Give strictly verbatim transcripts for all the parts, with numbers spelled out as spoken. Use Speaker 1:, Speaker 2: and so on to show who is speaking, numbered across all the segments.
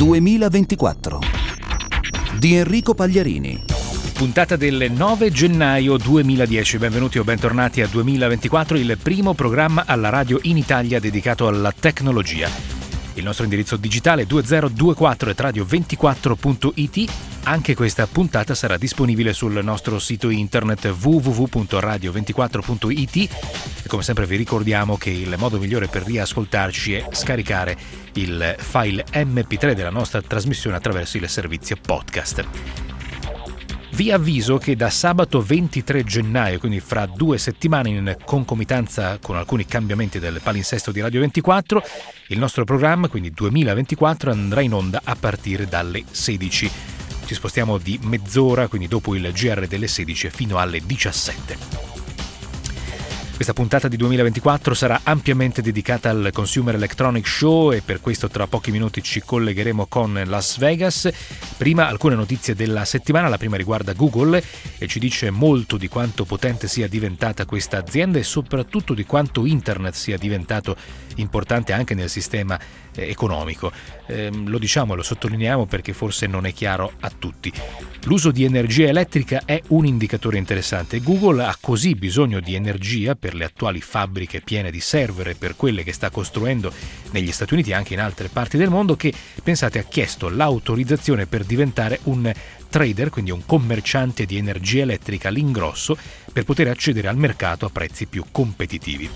Speaker 1: duemilaventiquattro di Enrico Pagliarini.
Speaker 2: Puntata del nove gennaio duemiladieci. Benvenuti o bentornati a duemilaventiquattro, il primo programma alla radio in Italia dedicato alla tecnologia. Il nostro indirizzo digitale due zero due quattro è radio ventiquattro punto it. Anche questa puntata sarà disponibile sul nostro sito internet w w w punto radio ventiquattro punto it e come sempre vi ricordiamo che il modo migliore per riascoltarci è scaricare il file emme pi tre della nostra trasmissione attraverso il servizio podcast. Vi avviso che da sabato ventitré gennaio, quindi fra due settimane, in concomitanza con alcuni cambiamenti del palinsesto di Radio ventiquattro, il nostro programma, quindi duemilaventiquattro, andrà in onda a partire dalle sedici. Ci spostiamo di mezz'ora, quindi dopo il G R delle sedici fino alle diciassette. Questa puntata di duemilaventiquattro sarà ampiamente dedicata al Consumer Electronics Show e per questo tra pochi minuti ci collegheremo con Las Vegas. Prima alcune notizie della settimana. La prima riguarda Google e ci dice molto di quanto potente sia diventata questa azienda e soprattutto di quanto internet sia diventato importante anche nel sistema eh, economico. Eh, lo diciamo e lo sottolineiamo perché forse non è chiaro a tutti. L'uso di energia elettrica è un indicatore interessante. Google ha così bisogno di energia per le attuali fabbriche piene di server e per quelle che sta costruendo negli Stati Uniti e anche in altre parti del mondo che, pensate, ha chiesto l'autorizzazione per diventare un trader, quindi un commerciante di energia elettrica all'ingrosso, per poter accedere al mercato a prezzi più competitivi.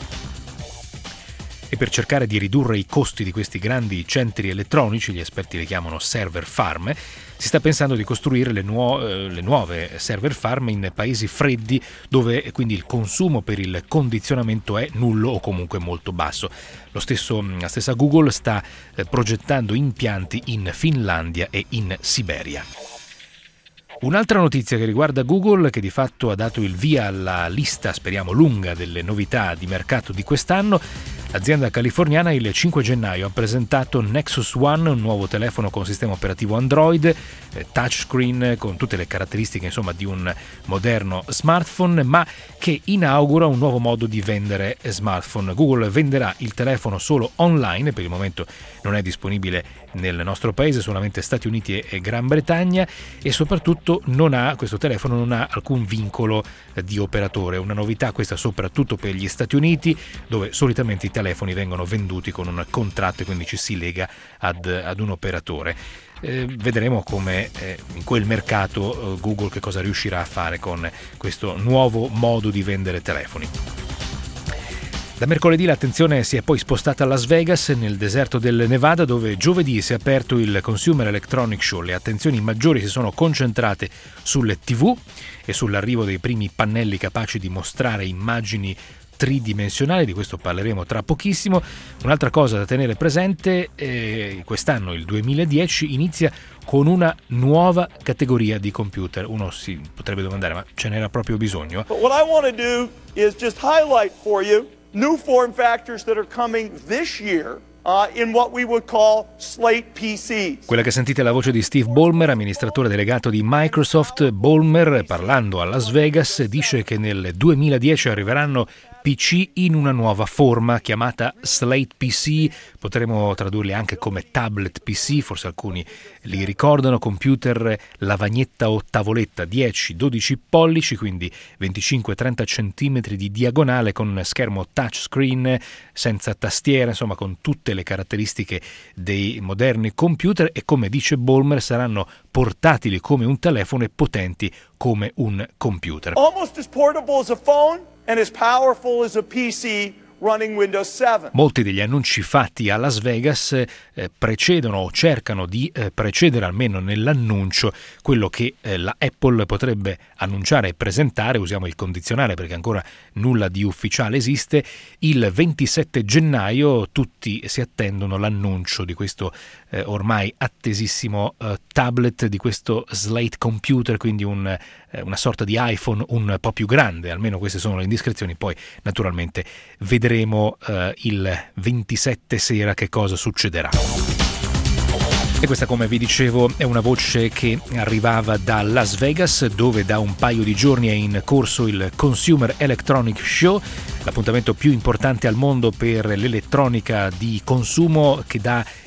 Speaker 2: E per cercare di ridurre i costi di questi grandi centri elettronici, gli esperti li chiamano server farm, si sta pensando di costruire le, nuo- le nuove server farm in paesi freddi dove quindi il consumo per il condizionamento è nullo o comunque molto basso. Lo stesso, la stessa Google sta eh, progettando impianti in Finlandia e in Siberia. Un'altra notizia che riguarda Google, che di fatto ha dato il via alla lista, speriamo lunga, delle novità di mercato di quest'anno. L'azienda californiana il cinque gennaio ha presentato Nexus One, un nuovo telefono con sistema operativo Android, eh, touchscreen con tutte le caratteristiche insomma di un moderno smartphone, ma che inaugura un nuovo modo di vendere smartphone. Google venderà il telefono solo online, per il momento non è disponibile nel nostro paese, solamente Stati Uniti e Gran Bretagna, e soprattutto non ha, questo telefono non ha alcun vincolo eh, di operatore. Una novità questa soprattutto per gli Stati Uniti, dove solitamente i telefoni vengono venduti con un contratto e quindi ci si lega ad, ad un operatore. Eh, vedremo come eh, in quel mercato eh, Google che cosa riuscirà a fare con questo nuovo modo di vendere telefoni. Da mercoledì l'attenzione si è poi spostata a Las Vegas, nel deserto del Nevada, dove giovedì si è aperto il Consumer Electronics Show. Le attenzioni maggiori si sono concentrate sulle tivù e sull'arrivo dei primi pannelli capaci di mostrare immagini tridimensionali, di questo parleremo tra pochissimo. Un'altra cosa da tenere presente, eh, quest'anno, il duemiladieci, inizia con una nuova categoria di computer. Uno si potrebbe domandare, ma ce n'era proprio bisogno?
Speaker 3: But what I want to do is just highlight for you new form factors that are coming this year. Uh, in what we would call Slate P Cs.
Speaker 2: Quella che sentite è la voce di Steve Ballmer, amministratore delegato di Microsoft. Ballmer, parlando a Las Vegas, dice che nel duemiladieci arriveranno P C in una nuova forma chiamata Slate P C, potremmo tradurli anche come tablet P C, forse alcuni li ricordano, computer lavagnetta o tavoletta dieci dodici pollici, quindi venticinque trenta centimetri di diagonale, con schermo touchscreen, senza tastiera, insomma con tutte le caratteristiche dei moderni computer, e come dice Ballmer saranno portatili come un telefono e potenti come un computer.
Speaker 3: Almost as portable as a phone and as powerful as a P C running Windows seven.
Speaker 2: Molti degli annunci fatti a Las Vegas eh, precedono o cercano di eh, precedere almeno nell'annuncio quello che eh, la Apple potrebbe annunciare e presentare, usiamo il condizionale perché ancora nulla di ufficiale esiste. Il ventisette gennaio tutti si attendono l'annuncio di questo eh, ormai attesissimo eh, tablet, di questo Slate computer, quindi un, eh, una sorta di iPhone un po' più grande, almeno queste sono le indiscrezioni, poi naturalmente vedremo Vedremo uh, il ventisette sera che cosa succederà. E questa, come vi dicevo, è una voce che arrivava da Las Vegas, dove da un paio di giorni è in corso il Consumer Electronics Show, l'appuntamento più importante al mondo per l'elettronica di consumo, che dà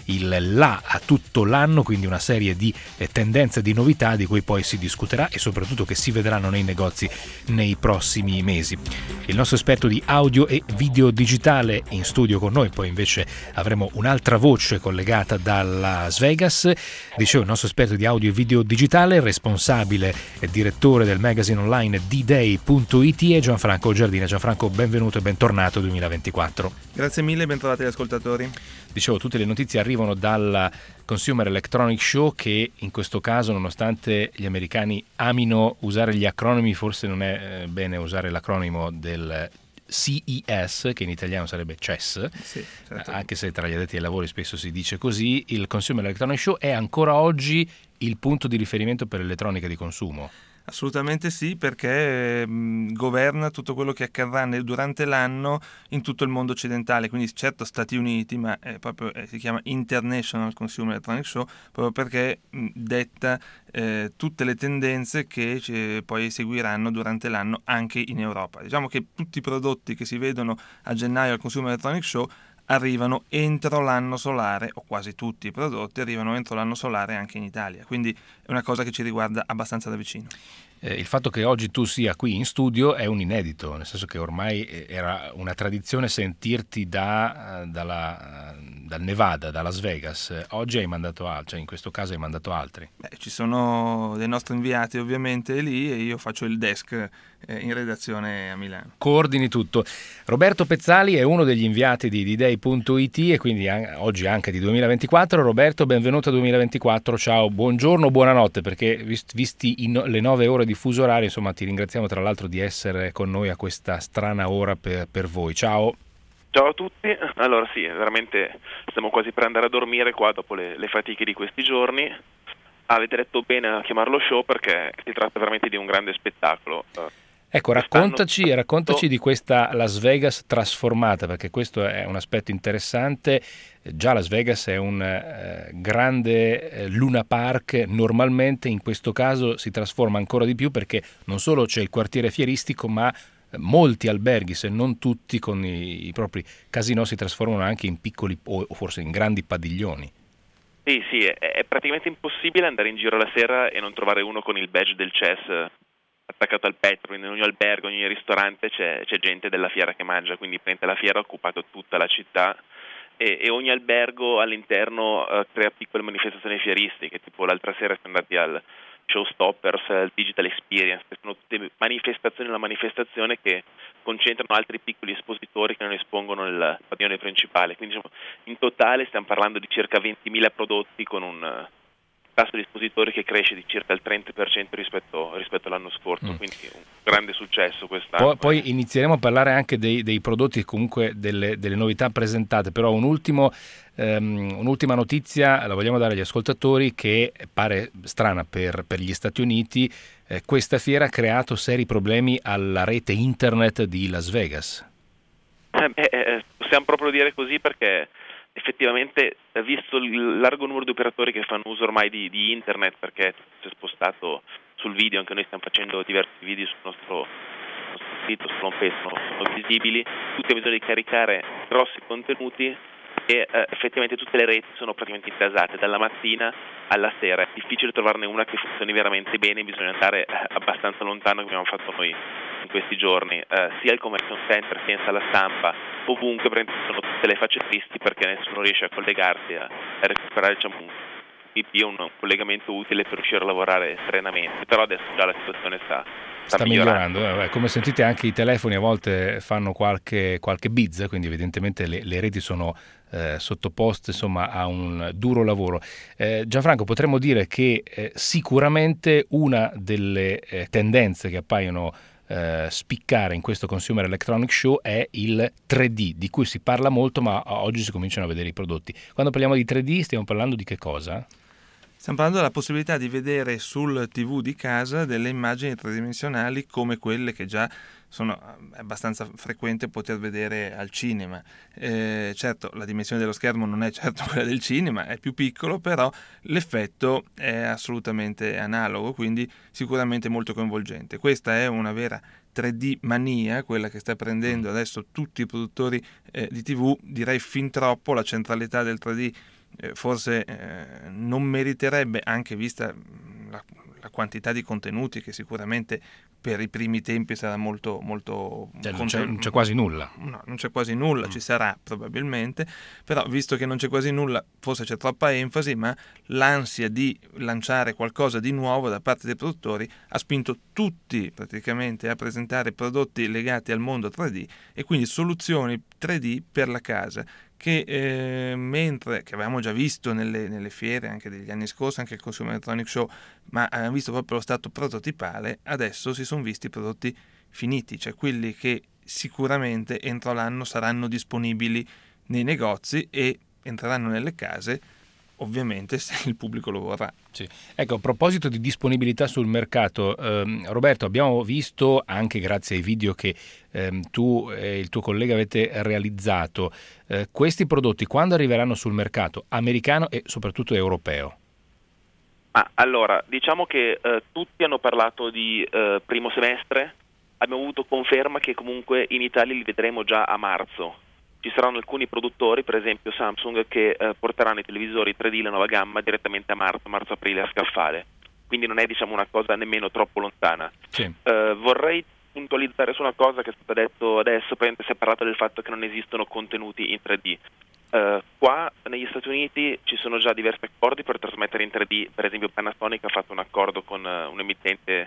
Speaker 2: il là a tutto l'anno, quindi una serie di eh, tendenze, di novità di cui poi si discuterà e soprattutto che si vedranno nei negozi nei prossimi mesi. Il nostro esperto di audio e video digitale in studio con noi, poi invece avremo un'altra voce collegata da Las Vegas. Dicevo, il nostro esperto di audio e video digitale, responsabile e direttore del magazine online d day punto it è Gianfranco Giardina. Gianfranco, benvenuto e bentornato duemilaventiquattro.
Speaker 4: Grazie mille e bentrovati agli ascoltatori.
Speaker 2: Dicevo, tutte le notizie arrivano dal Consumer Electronics Show, che in questo caso, nonostante gli americani amino usare gli acronimi, forse non è bene usare l'acronimo del C E S, che in italiano sarebbe C E S, sì, certo. Anche se tra gli addetti ai lavori spesso si dice così. Il Consumer Electronics Show è ancora oggi il punto di riferimento per l'elettronica di consumo?
Speaker 4: Assolutamente sì, perché mh, governa tutto quello che accadrà nel, durante l'anno in tutto il mondo occidentale, quindi certo Stati Uniti, ma è proprio, eh, si chiama International Consumer Electronics Show, proprio perché mh, detta eh, tutte le tendenze che eh, poi seguiranno durante l'anno anche in Europa. Diciamo che tutti i prodotti che si vedono a gennaio al Consumer Electronics Show arrivano entro l'anno solare, o quasi tutti i prodotti arrivano entro l'anno solare anche in Italia, quindi è una cosa che ci riguarda abbastanza da vicino.
Speaker 2: Eh, il fatto che oggi tu sia qui in studio è un inedito, nel senso che ormai era una tradizione sentirti da, dalla, dal Nevada, da Las Vegas. Oggi hai mandato altri, cioè in questo caso hai mandato altri.
Speaker 4: Beh, ci sono dei nostri inviati ovviamente lì e io faccio il desk eh, in redazione a Milano.
Speaker 2: Coordini tutto. Roberto Pezzali è uno degli inviati di d day punto it e quindi an- oggi anche di duemilaventiquattro. Roberto, benvenuto a duemilaventiquattro, ciao, buongiorno, buonanotte, perché vist- visti in- le nove ore di fuso orario, insomma ti ringraziamo tra l'altro di essere con noi a questa strana ora per, per voi. Ciao.
Speaker 5: Ciao a tutti. Allora sì, veramente stiamo quasi per andare a dormire qua dopo le, le fatiche di questi giorni. Avete detto bene a chiamarlo show perché si tratta veramente di un grande spettacolo.
Speaker 2: Ecco, raccontaci, raccontaci di questa Las Vegas trasformata, perché questo è un aspetto interessante. Già Las Vegas è un eh, grande eh, Luna Park, normalmente in questo caso si trasforma ancora di più perché non solo c'è il quartiere fieristico, ma molti alberghi, se non tutti, con i, i propri casinò si trasformano anche in piccoli o forse in grandi padiglioni.
Speaker 5: Sì, sì, è, è praticamente impossibile andare in giro la sera e non trovare uno con il badge del C E S attaccato al petto, quindi in ogni albergo, in ogni ristorante c'è, c'è gente della fiera che mangia, quindi la fiera ha occupato tutta la città e, e ogni albergo all'interno uh, crea piccole manifestazioni fieristiche, tipo l'altra sera siamo andati al Showstoppers, al Digital Experience, che sono tutte manifestazioni nella manifestazione che concentrano altri piccoli espositori che non espongono nel padiglione principale, quindi diciamo, in totale stiamo parlando di circa ventimila prodotti con un uh, tasso di espositori che cresce di circa il trenta per cento rispetto, rispetto all'anno scorso, mm. quindi un grande successo quest'anno.
Speaker 2: Poi, poi inizieremo a parlare anche dei, dei prodotti e comunque delle, delle novità presentate, però un ultimo, um, un'ultima notizia la vogliamo dare agli ascoltatori che pare strana per, per gli Stati Uniti. Eh, questa fiera ha creato seri problemi alla rete internet di Las Vegas.
Speaker 5: Eh, eh, possiamo proprio dire così perché effettivamente, visto il largo numero di operatori che fanno uso ormai di, di internet, perché si è spostato sul video, anche noi stiamo facendo diversi video sul nostro, nostro sito, sul home page, sono, sono visibili, tutti hanno bisogno di caricare grossi contenuti e eh, effettivamente tutte le reti sono praticamente intasate dalla mattina alla sera. È difficile trovarne una che funzioni veramente bene, bisogna andare eh, abbastanza lontano, come abbiamo fatto noi in questi giorni, eh, sia il convention center sia in sala stampa, ovunque sono tutte le facce tristi perché nessuno riesce a collegarsi a, a recuperare diciamo, un I P, un, un collegamento utile per riuscire a lavorare serenamente, però adesso già la situazione sta
Speaker 2: sta, sta migliorando, migliorando. Eh, come sentite anche i telefoni a volte fanno qualche, qualche bizza, quindi evidentemente le, le reti sono eh, sottoposte insomma a un duro lavoro. eh, Gianfranco, potremmo dire che eh, sicuramente una delle eh, tendenze che appaiono eh, spiccare in questo Consumer Electronics Show è il tre D, di cui si parla molto ma oggi si cominciano a vedere i prodotti. Quando parliamo di tre D stiamo parlando di che cosa?
Speaker 4: Stiamo parlando della possibilità di vedere sul tivù di casa delle immagini tridimensionali come quelle che già sono è abbastanza frequente poter vedere al cinema. Eh, certo, la dimensione dello schermo non è certo quella del cinema, è più piccolo, però l'effetto è assolutamente analogo, quindi sicuramente molto coinvolgente. Questa è una vera tre D mania, quella che sta prendendo adesso tutti i produttori eh, di tivù, direi fin troppo. La centralità del tre D eh, forse eh, non meriterebbe, anche vista la, la quantità di contenuti che sicuramente per i primi tempi sarà molto molto
Speaker 2: cioè, non,
Speaker 4: conten-
Speaker 2: c'è, non c'è quasi nulla
Speaker 4: no, non c'è quasi nulla, mm. ci sarà probabilmente, però visto che non c'è quasi nulla forse c'è troppa enfasi, ma l'ansia di lanciare qualcosa di nuovo da parte dei produttori ha spinto tutti praticamente a presentare prodotti legati al mondo tre D e quindi soluzioni tre D per la casa che eh, mentre che avevamo già visto nelle, nelle fiere anche degli anni scorsi, anche il Consumer Electronics Show, ma abbiamo visto proprio lo stato prototipale, adesso si sono visti prodotti finiti, cioè quelli che sicuramente entro l'anno saranno disponibili nei negozi e entreranno nelle case, ovviamente se il pubblico lo vorrà.
Speaker 2: Sì. Ecco, a proposito di disponibilità sul mercato, ehm, Roberto, abbiamo visto anche grazie ai video che ehm, tu e il tuo collega avete realizzato, eh, questi prodotti quando arriveranno sul mercato americano e soprattutto europeo?
Speaker 5: Ah, allora, diciamo che eh, tutti hanno parlato di eh, primo semestre, abbiamo avuto conferma che comunque in Italia li vedremo già a marzo. Ci saranno alcuni produttori, per esempio Samsung, che eh, porteranno i televisori tre D, la nuova gamma, direttamente a marzo, marzo-aprile a scaffale. Quindi non è, diciamo, una cosa nemmeno troppo lontana.
Speaker 2: Sì.
Speaker 5: Eh, vorrei puntualizzare su una cosa che è stata detto adesso, praticamente si è parlato del fatto che non esistono contenuti in tre D. Eh, qua negli Stati Uniti ci sono già diversi accordi per trasmettere in tre D, per esempio Panasonic ha fatto un accordo con uh, un emittente,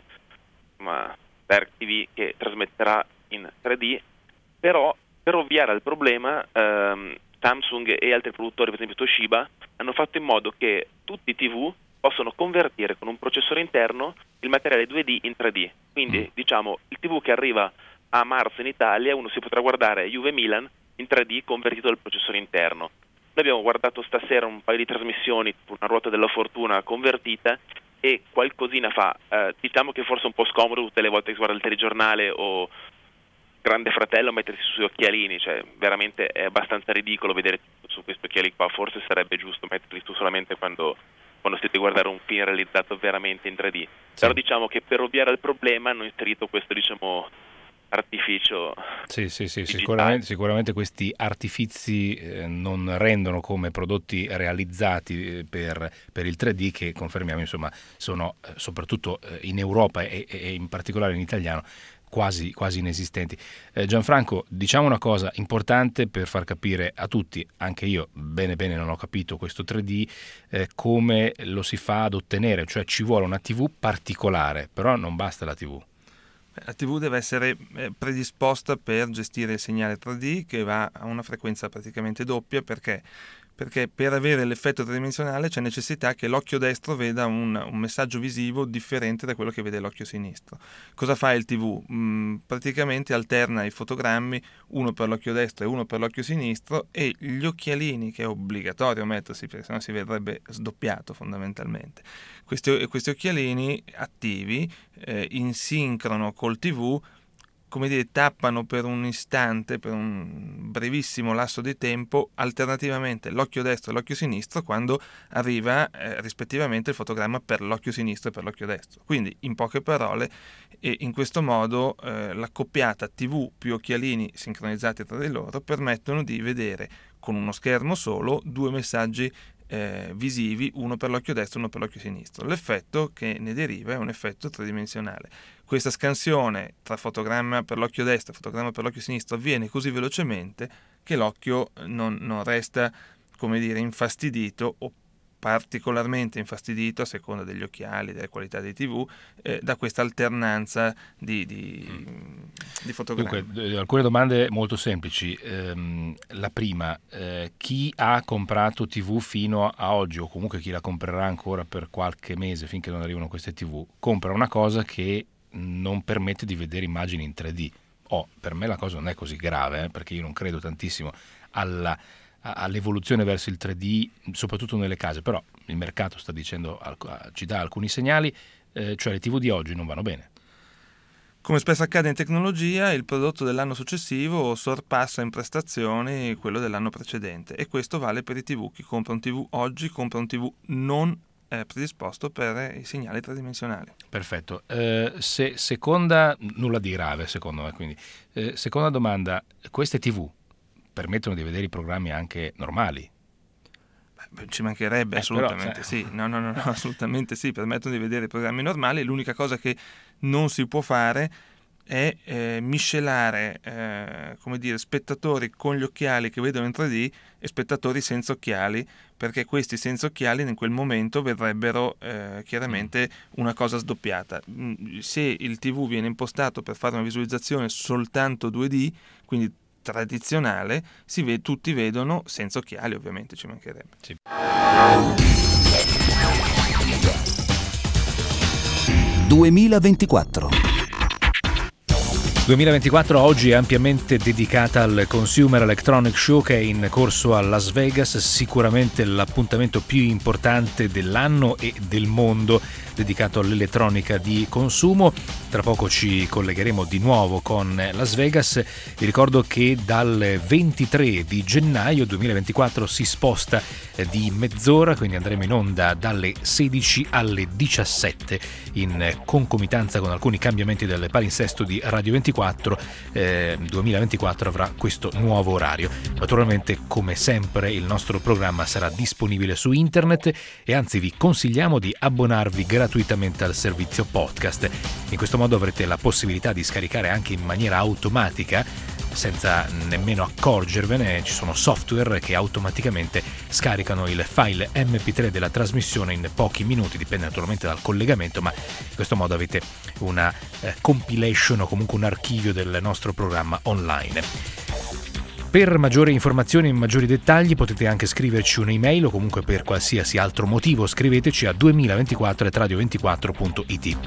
Speaker 5: ma, per T V che trasmetterà in tre D, però per ovviare al problema, ehm, Samsung e altri produttori, per esempio Toshiba, hanno fatto in modo che tutti i tivù possono convertire con un processore interno il materiale due D in tre D. Quindi, mm. diciamo, il tivù che arriva a marzo in Italia, uno si potrà guardare Juve Milan in tre D convertito dal processore interno. Noi abbiamo guardato stasera un paio di trasmissioni, una ruota della fortuna convertita, e qualcosina fa. Eh, diciamo che forse è un po' scomodo tutte le volte che si guarda il telegiornale o Grande Fratello mettersi sui occhialini, cioè veramente è abbastanza ridicolo vedere su questi occhiali qua, forse sarebbe giusto metterli su solamente quando, quando siete a guardare un film realizzato veramente in tre D. Sì. Però diciamo che per ovviare al problema hanno inserito questo, diciamo, artificio.
Speaker 2: Sì, sì, sì, sicuramente, sicuramente questi artifizi eh, non rendono come prodotti realizzati per, per il tre D, che confermiamo, insomma, sono eh, soprattutto eh, in Europa e, e in particolare in italiano quasi, quasi inesistenti. Eh, Gianfranco, diciamo una cosa importante per far capire a tutti, anche io bene bene non ho capito questo tre D, eh, come lo si fa ad ottenere, cioè ci vuole una tivù particolare, però non basta la tivù.
Speaker 4: La tivù deve essere predisposta per gestire il segnale tre D, che va a una frequenza praticamente doppia, perché perché per avere l'effetto tridimensionale c'è necessità che l'occhio destro veda un, un messaggio visivo differente da quello che vede l'occhio sinistro. Cosa fa il tivù? Mm, praticamente alterna i fotogrammi, uno per l'occhio destro e uno per l'occhio sinistro, e gli occhialini, che è obbligatorio mettersi perché sennò si vedrebbe sdoppiato fondamentalmente. Questi, questi occhialini attivi eh, in sincrono col tivù, come dire, tappano per un istante, per un brevissimo lasso di tempo, alternativamente l'occhio destro e l'occhio sinistro quando arriva eh, rispettivamente il fotogramma per l'occhio sinistro e per l'occhio destro. Quindi, in poche parole, e in questo modo eh, l'accoppiata tivù più occhialini sincronizzati tra di loro permettono di vedere con uno schermo solo due messaggi Eh, visivi, uno per l'occhio destro e uno per l'occhio sinistro. L'effetto che ne deriva è un effetto tridimensionale. Questa scansione tra fotogramma per l'occhio destro e fotogramma per l'occhio sinistro avviene così velocemente che l'occhio non, non resta, come dire, infastidito o particolarmente infastidito, a seconda degli occhiali, delle qualità dei tivù, eh, da questa alternanza di, di, mm. di fotogrammi.
Speaker 2: Dunque, alcune domande molto semplici. Ehm, la prima, eh, chi ha comprato tivù fino a oggi, o comunque chi la comprerà ancora per qualche mese finché non arrivano queste tivù, compra una cosa che non permette di vedere immagini in tre D. Oh, per me la cosa non è così grave, eh, perché io non credo tantissimo alla all'evoluzione verso il tre D, soprattutto nelle case, però il mercato sta dicendo, ci dà alcuni segnali, eh, cioè le tivù di oggi non vanno bene.
Speaker 4: Come spesso accade in tecnologia, il prodotto dell'anno successivo sorpassa in prestazioni quello dell'anno precedente, e questo vale per i tivù. Chi compra un tivù oggi compra un tivù non eh, predisposto per i segnali tridimensionali.
Speaker 2: Perfetto. Eh, se, seconda, nulla di grave secondo me, quindi. Eh, seconda domanda, queste tivù permettono di vedere i programmi anche normali?
Speaker 4: Ci mancherebbe,
Speaker 2: eh,
Speaker 4: assolutamente
Speaker 2: però,
Speaker 4: sì, no, no, no, no, assolutamente sì, permettono di vedere programmi normali. L'unica cosa che non si può fare è eh, miscelare eh, come dire, spettatori con gli occhiali che vedono in tre D e spettatori senza occhiali, perché questi senza occhiali in quel momento vedrebbero eh, chiaramente una cosa sdoppiata. Se il tivù viene impostato per fare una visualizzazione soltanto due D, quindi tradizionale, si vede, tutti vedono senza occhiali, ovviamente, ci mancherebbe.
Speaker 2: Sì.
Speaker 1: duemilaventiquattro
Speaker 2: duemilaventiquattro oggi è ampiamente dedicata al Consumer Electronics Show che è in corso a Las Vegas, sicuramente l'appuntamento più importante dell'anno e del mondo dedicato all'elettronica di consumo. Tra poco ci collegheremo di nuovo con Las Vegas. Vi ricordo che dal ventitré di gennaio duemilaventiquattro si sposta di mezz'ora, quindi andremo in onda dalle sedici alle diciassette in concomitanza con alcuni cambiamenti del palinsesto di Radio ventiquattro. eh, duemilaventiquattro avrà questo nuovo orario. Naturalmente, come sempre, il nostro programma sarà disponibile su internet e anzi vi consigliamo di abbonarvi gratuitamente al servizio podcast. In questo modo avrete la possibilità di scaricare anche in maniera automatica, senza nemmeno accorgervene. Ci sono software che automaticamente scaricano il file emme pi tre della trasmissione in pochi minuti, dipende naturalmente dal collegamento, ma in questo modo avete una eh, compilation o comunque un archivio del nostro programma online. Per maggiori informazioni e maggiori dettagli potete anche scriverci un'email o comunque per qualsiasi altro motivo scriveteci a duemilaventiquattro chiocciola radio ventiquattro punto it.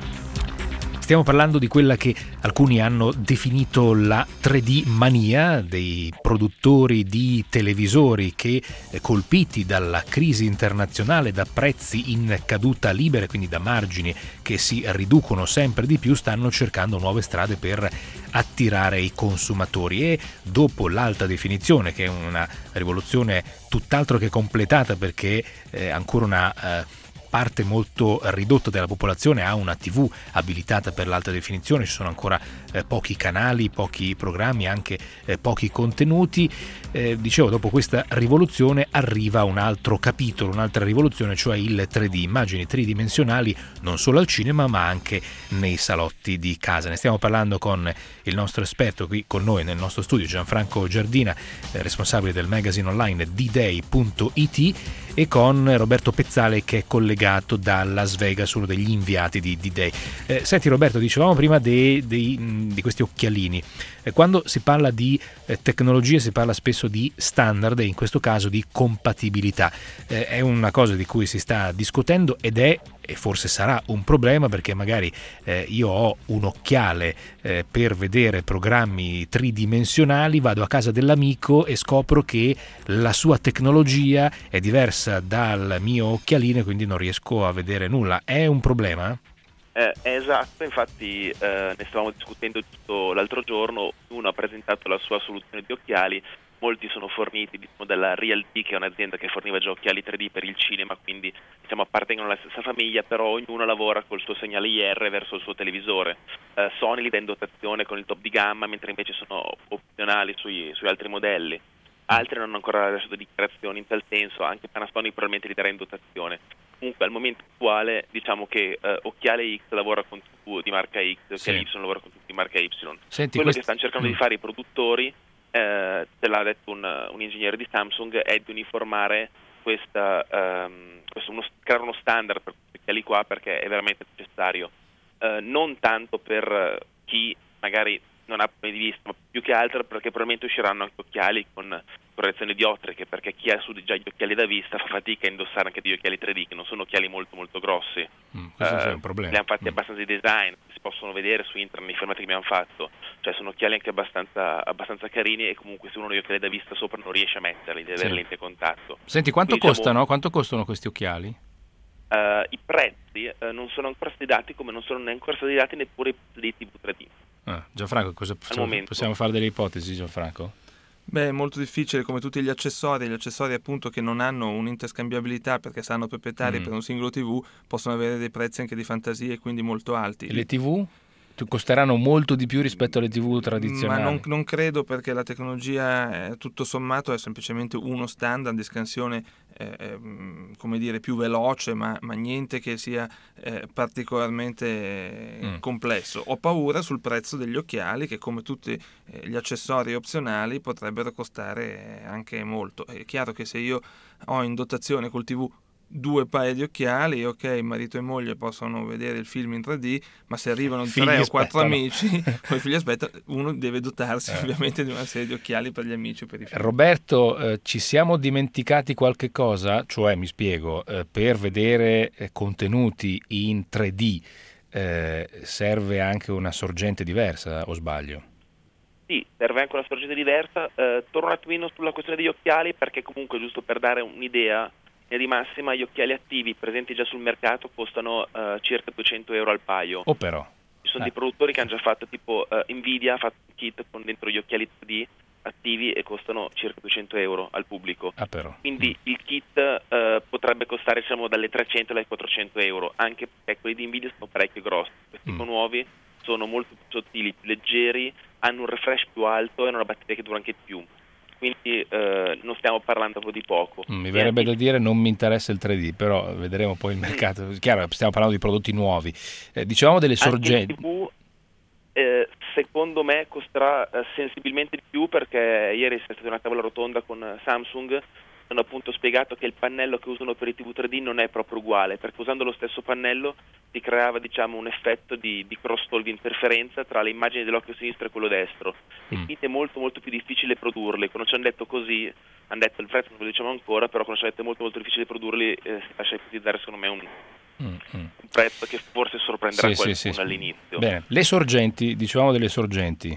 Speaker 2: Stiamo parlando di quella che alcuni hanno definito la tre D mania dei produttori di televisori che, colpiti dalla crisi internazionale, da prezzi in caduta libera, quindi da margini che si riducono sempre di più, stanno cercando nuove strade per attirare i consumatori. E dopo l'alta definizione, che è una rivoluzione tutt'altro che completata, perché è ancora una eh, parte molto ridotta della popolazione ha una tivù abilitata per l'alta definizione, ci sono ancora eh, pochi canali, pochi programmi, anche eh, pochi contenuti. Eh, dicevo, dopo questa rivoluzione arriva un altro capitolo, un'altra rivoluzione, cioè il tre D, immagini tridimensionali non solo al cinema ma anche nei salotti di casa. Ne stiamo parlando con il nostro esperto qui con noi nel nostro studio, Gianfranco Giardina, eh, responsabile del magazine online d day punto it, e con Roberto Pezzale che è collegato da Las Vegas, uno degli inviati di D-Day. Eh, senti Roberto, dicevamo prima dei, dei, di questi occhialini. Eh, quando si parla di eh, tecnologie si parla spesso di standard e in questo caso di compatibilità. Eh, è una cosa di cui si sta discutendo ed è, e forse sarà un problema, perché magari eh, io ho un occhiale eh, per vedere programmi tridimensionali, vado a casa dell'amico e scopro che la sua tecnologia è diversa dal mio occhialino e quindi non riesco a vedere nulla. È un problema?
Speaker 5: Eh, esatto, infatti eh, ne stavamo discutendo tutto l'altro giorno, uno ha presentato la sua soluzione di occhiali. Molti sono forniti diciamo, dalla Realty, che è un'azienda che forniva già occhiali tre D per il cinema, quindi diciamo, appartengono alla stessa famiglia, però ognuno lavora col suo segnale I R verso il suo televisore. Eh, Sony li dà in dotazione con il top di gamma, mentre invece sono opzionali sui, sui altri modelli. Altri non hanno ancora lasciato dichiarazioni in tal senso, anche Panasonic probabilmente li darà in dotazione. Comunque al momento attuale diciamo che eh, Occhiale X lavora con tutti di marca X, Occhiale
Speaker 2: sì.
Speaker 5: Y lavora con tutti di marca Y.
Speaker 2: Senti,
Speaker 5: Quello
Speaker 2: quest...
Speaker 5: che stanno cercando mm. di fare i produttori, eh, te l'ha detto un, un ingegnere di Samsung, è di uniformare questa, um, questo uno, creare uno standard per questi occhiali qua, perché è veramente necessario. Uh, non tanto per chi magari non ha problemi di vista, ma più che altro perché probabilmente usciranno anche occhiali con correzioni diottriche, perché chi ha su già gli occhiali da vista fa fatica a indossare anche degli occhiali tre D, che non sono occhiali molto molto grossi.
Speaker 2: Mm, questo
Speaker 5: uh,
Speaker 2: è un problema.
Speaker 5: Li hanno fatti
Speaker 2: mm.
Speaker 5: abbastanza di design, si possono vedere su internet nei filmati che abbiamo fatto, cioè sono occhiali anche abbastanza, abbastanza carini, e comunque se uno ha gli occhiali da vista sopra non riesce a metterli, deve sì. avere lente a contatto.
Speaker 2: Senti, quanto
Speaker 5: Quindi,
Speaker 2: costano?
Speaker 5: diciamo,
Speaker 2: Quanto costano questi occhiali?
Speaker 5: Uh, I prezzi uh, non sono ancora stati dati, come non sono neanche ancora stati dati neppure i tivù tre D.
Speaker 2: Ah, Gianfranco, cosa possiamo, possiamo fare delle ipotesi, Gianfranco?
Speaker 4: Beh, è molto difficile, come tutti gli accessori, gli accessori appunto che non hanno un'interscambiabilità perché saranno proprietari mm. per un singolo tivù, possono avere dei prezzi anche di fantasia e quindi molto alti.
Speaker 2: E le tivù? costeranno molto di più rispetto alle tivù tradizionali.
Speaker 4: Ma non, non credo, perché la tecnologia eh, tutto sommato è semplicemente uno standard di scansione eh, come dire più veloce, ma, ma niente che sia eh, particolarmente eh, mm. complesso. Ho paura sul prezzo degli occhiali, che come tutti eh, gli accessori opzionali potrebbero costare anche molto. È chiaro che se io ho in dotazione col tivù due paia di occhiali, ok, marito e moglie possono vedere il film in tre D, ma se arrivano
Speaker 2: figli
Speaker 4: tre
Speaker 2: aspettano.
Speaker 4: o quattro amici, poi figli aspetta, uno deve dotarsi eh. ovviamente di una serie di occhiali per gli amici o per i figli.
Speaker 2: Roberto, eh, ci siamo dimenticati qualche cosa? Cioè, mi spiego, eh, per vedere eh, contenuti in tre D eh, serve anche una sorgente diversa, o sbaglio?
Speaker 5: Sì, serve anche una sorgente diversa. Eh, torno un attimino sulla questione degli occhiali, perché comunque, giusto per dare un'idea, di massima, gli occhiali attivi presenti già sul mercato costano uh, circa duecento euro al paio.
Speaker 2: Oh, però.
Speaker 5: Ci sono
Speaker 2: eh.
Speaker 5: dei produttori che hanno già fatto, tipo uh, Nvidia ha fatto un kit con dentro gli occhiali tre D attivi e costano circa duecento euro al pubblico.
Speaker 2: Ah, però.
Speaker 5: Quindi
Speaker 2: mm.
Speaker 5: il kit uh, potrebbe costare, diciamo, dalle trecento alle quattrocento euro, anche perché quelli di Nvidia sono parecchio grossi. Questi mm. sono nuovi, sono molto più sottili, più leggeri, hanno un refresh più alto e hanno una batteria che dura anche di più. Quindi eh, non stiamo parlando di poco.
Speaker 2: Mi verrebbe da dire non mi interessa il tre D, però vedremo poi il mercato. Mm. Chiaro, stiamo parlando di prodotti nuovi. Eh, dicevamo delle sorgenti.
Speaker 5: Anche il T V, eh, secondo me costerà eh, sensibilmente di più, perché ieri c'è stata una tavola rotonda con Samsung, hanno appunto spiegato che il pannello che usano per i tivù tre D non è proprio uguale, perché usando lo stesso pannello si creava, diciamo, un effetto di, di cross-talk, di interferenza tra le immagini dell'occhio sinistro e quello destro, mm. e quindi è molto molto più difficile produrli. Quando ci hanno detto così, hanno detto il prezzo non lo diciamo ancora, però quando ci hanno detto è molto molto difficile produrli, eh, si lascia ipotizzare secondo me un, mm. un prezzo che forse sorprenderà sì, qualcuno sì, sì, all'inizio.
Speaker 2: Bene, le sorgenti, dicevamo delle sorgenti.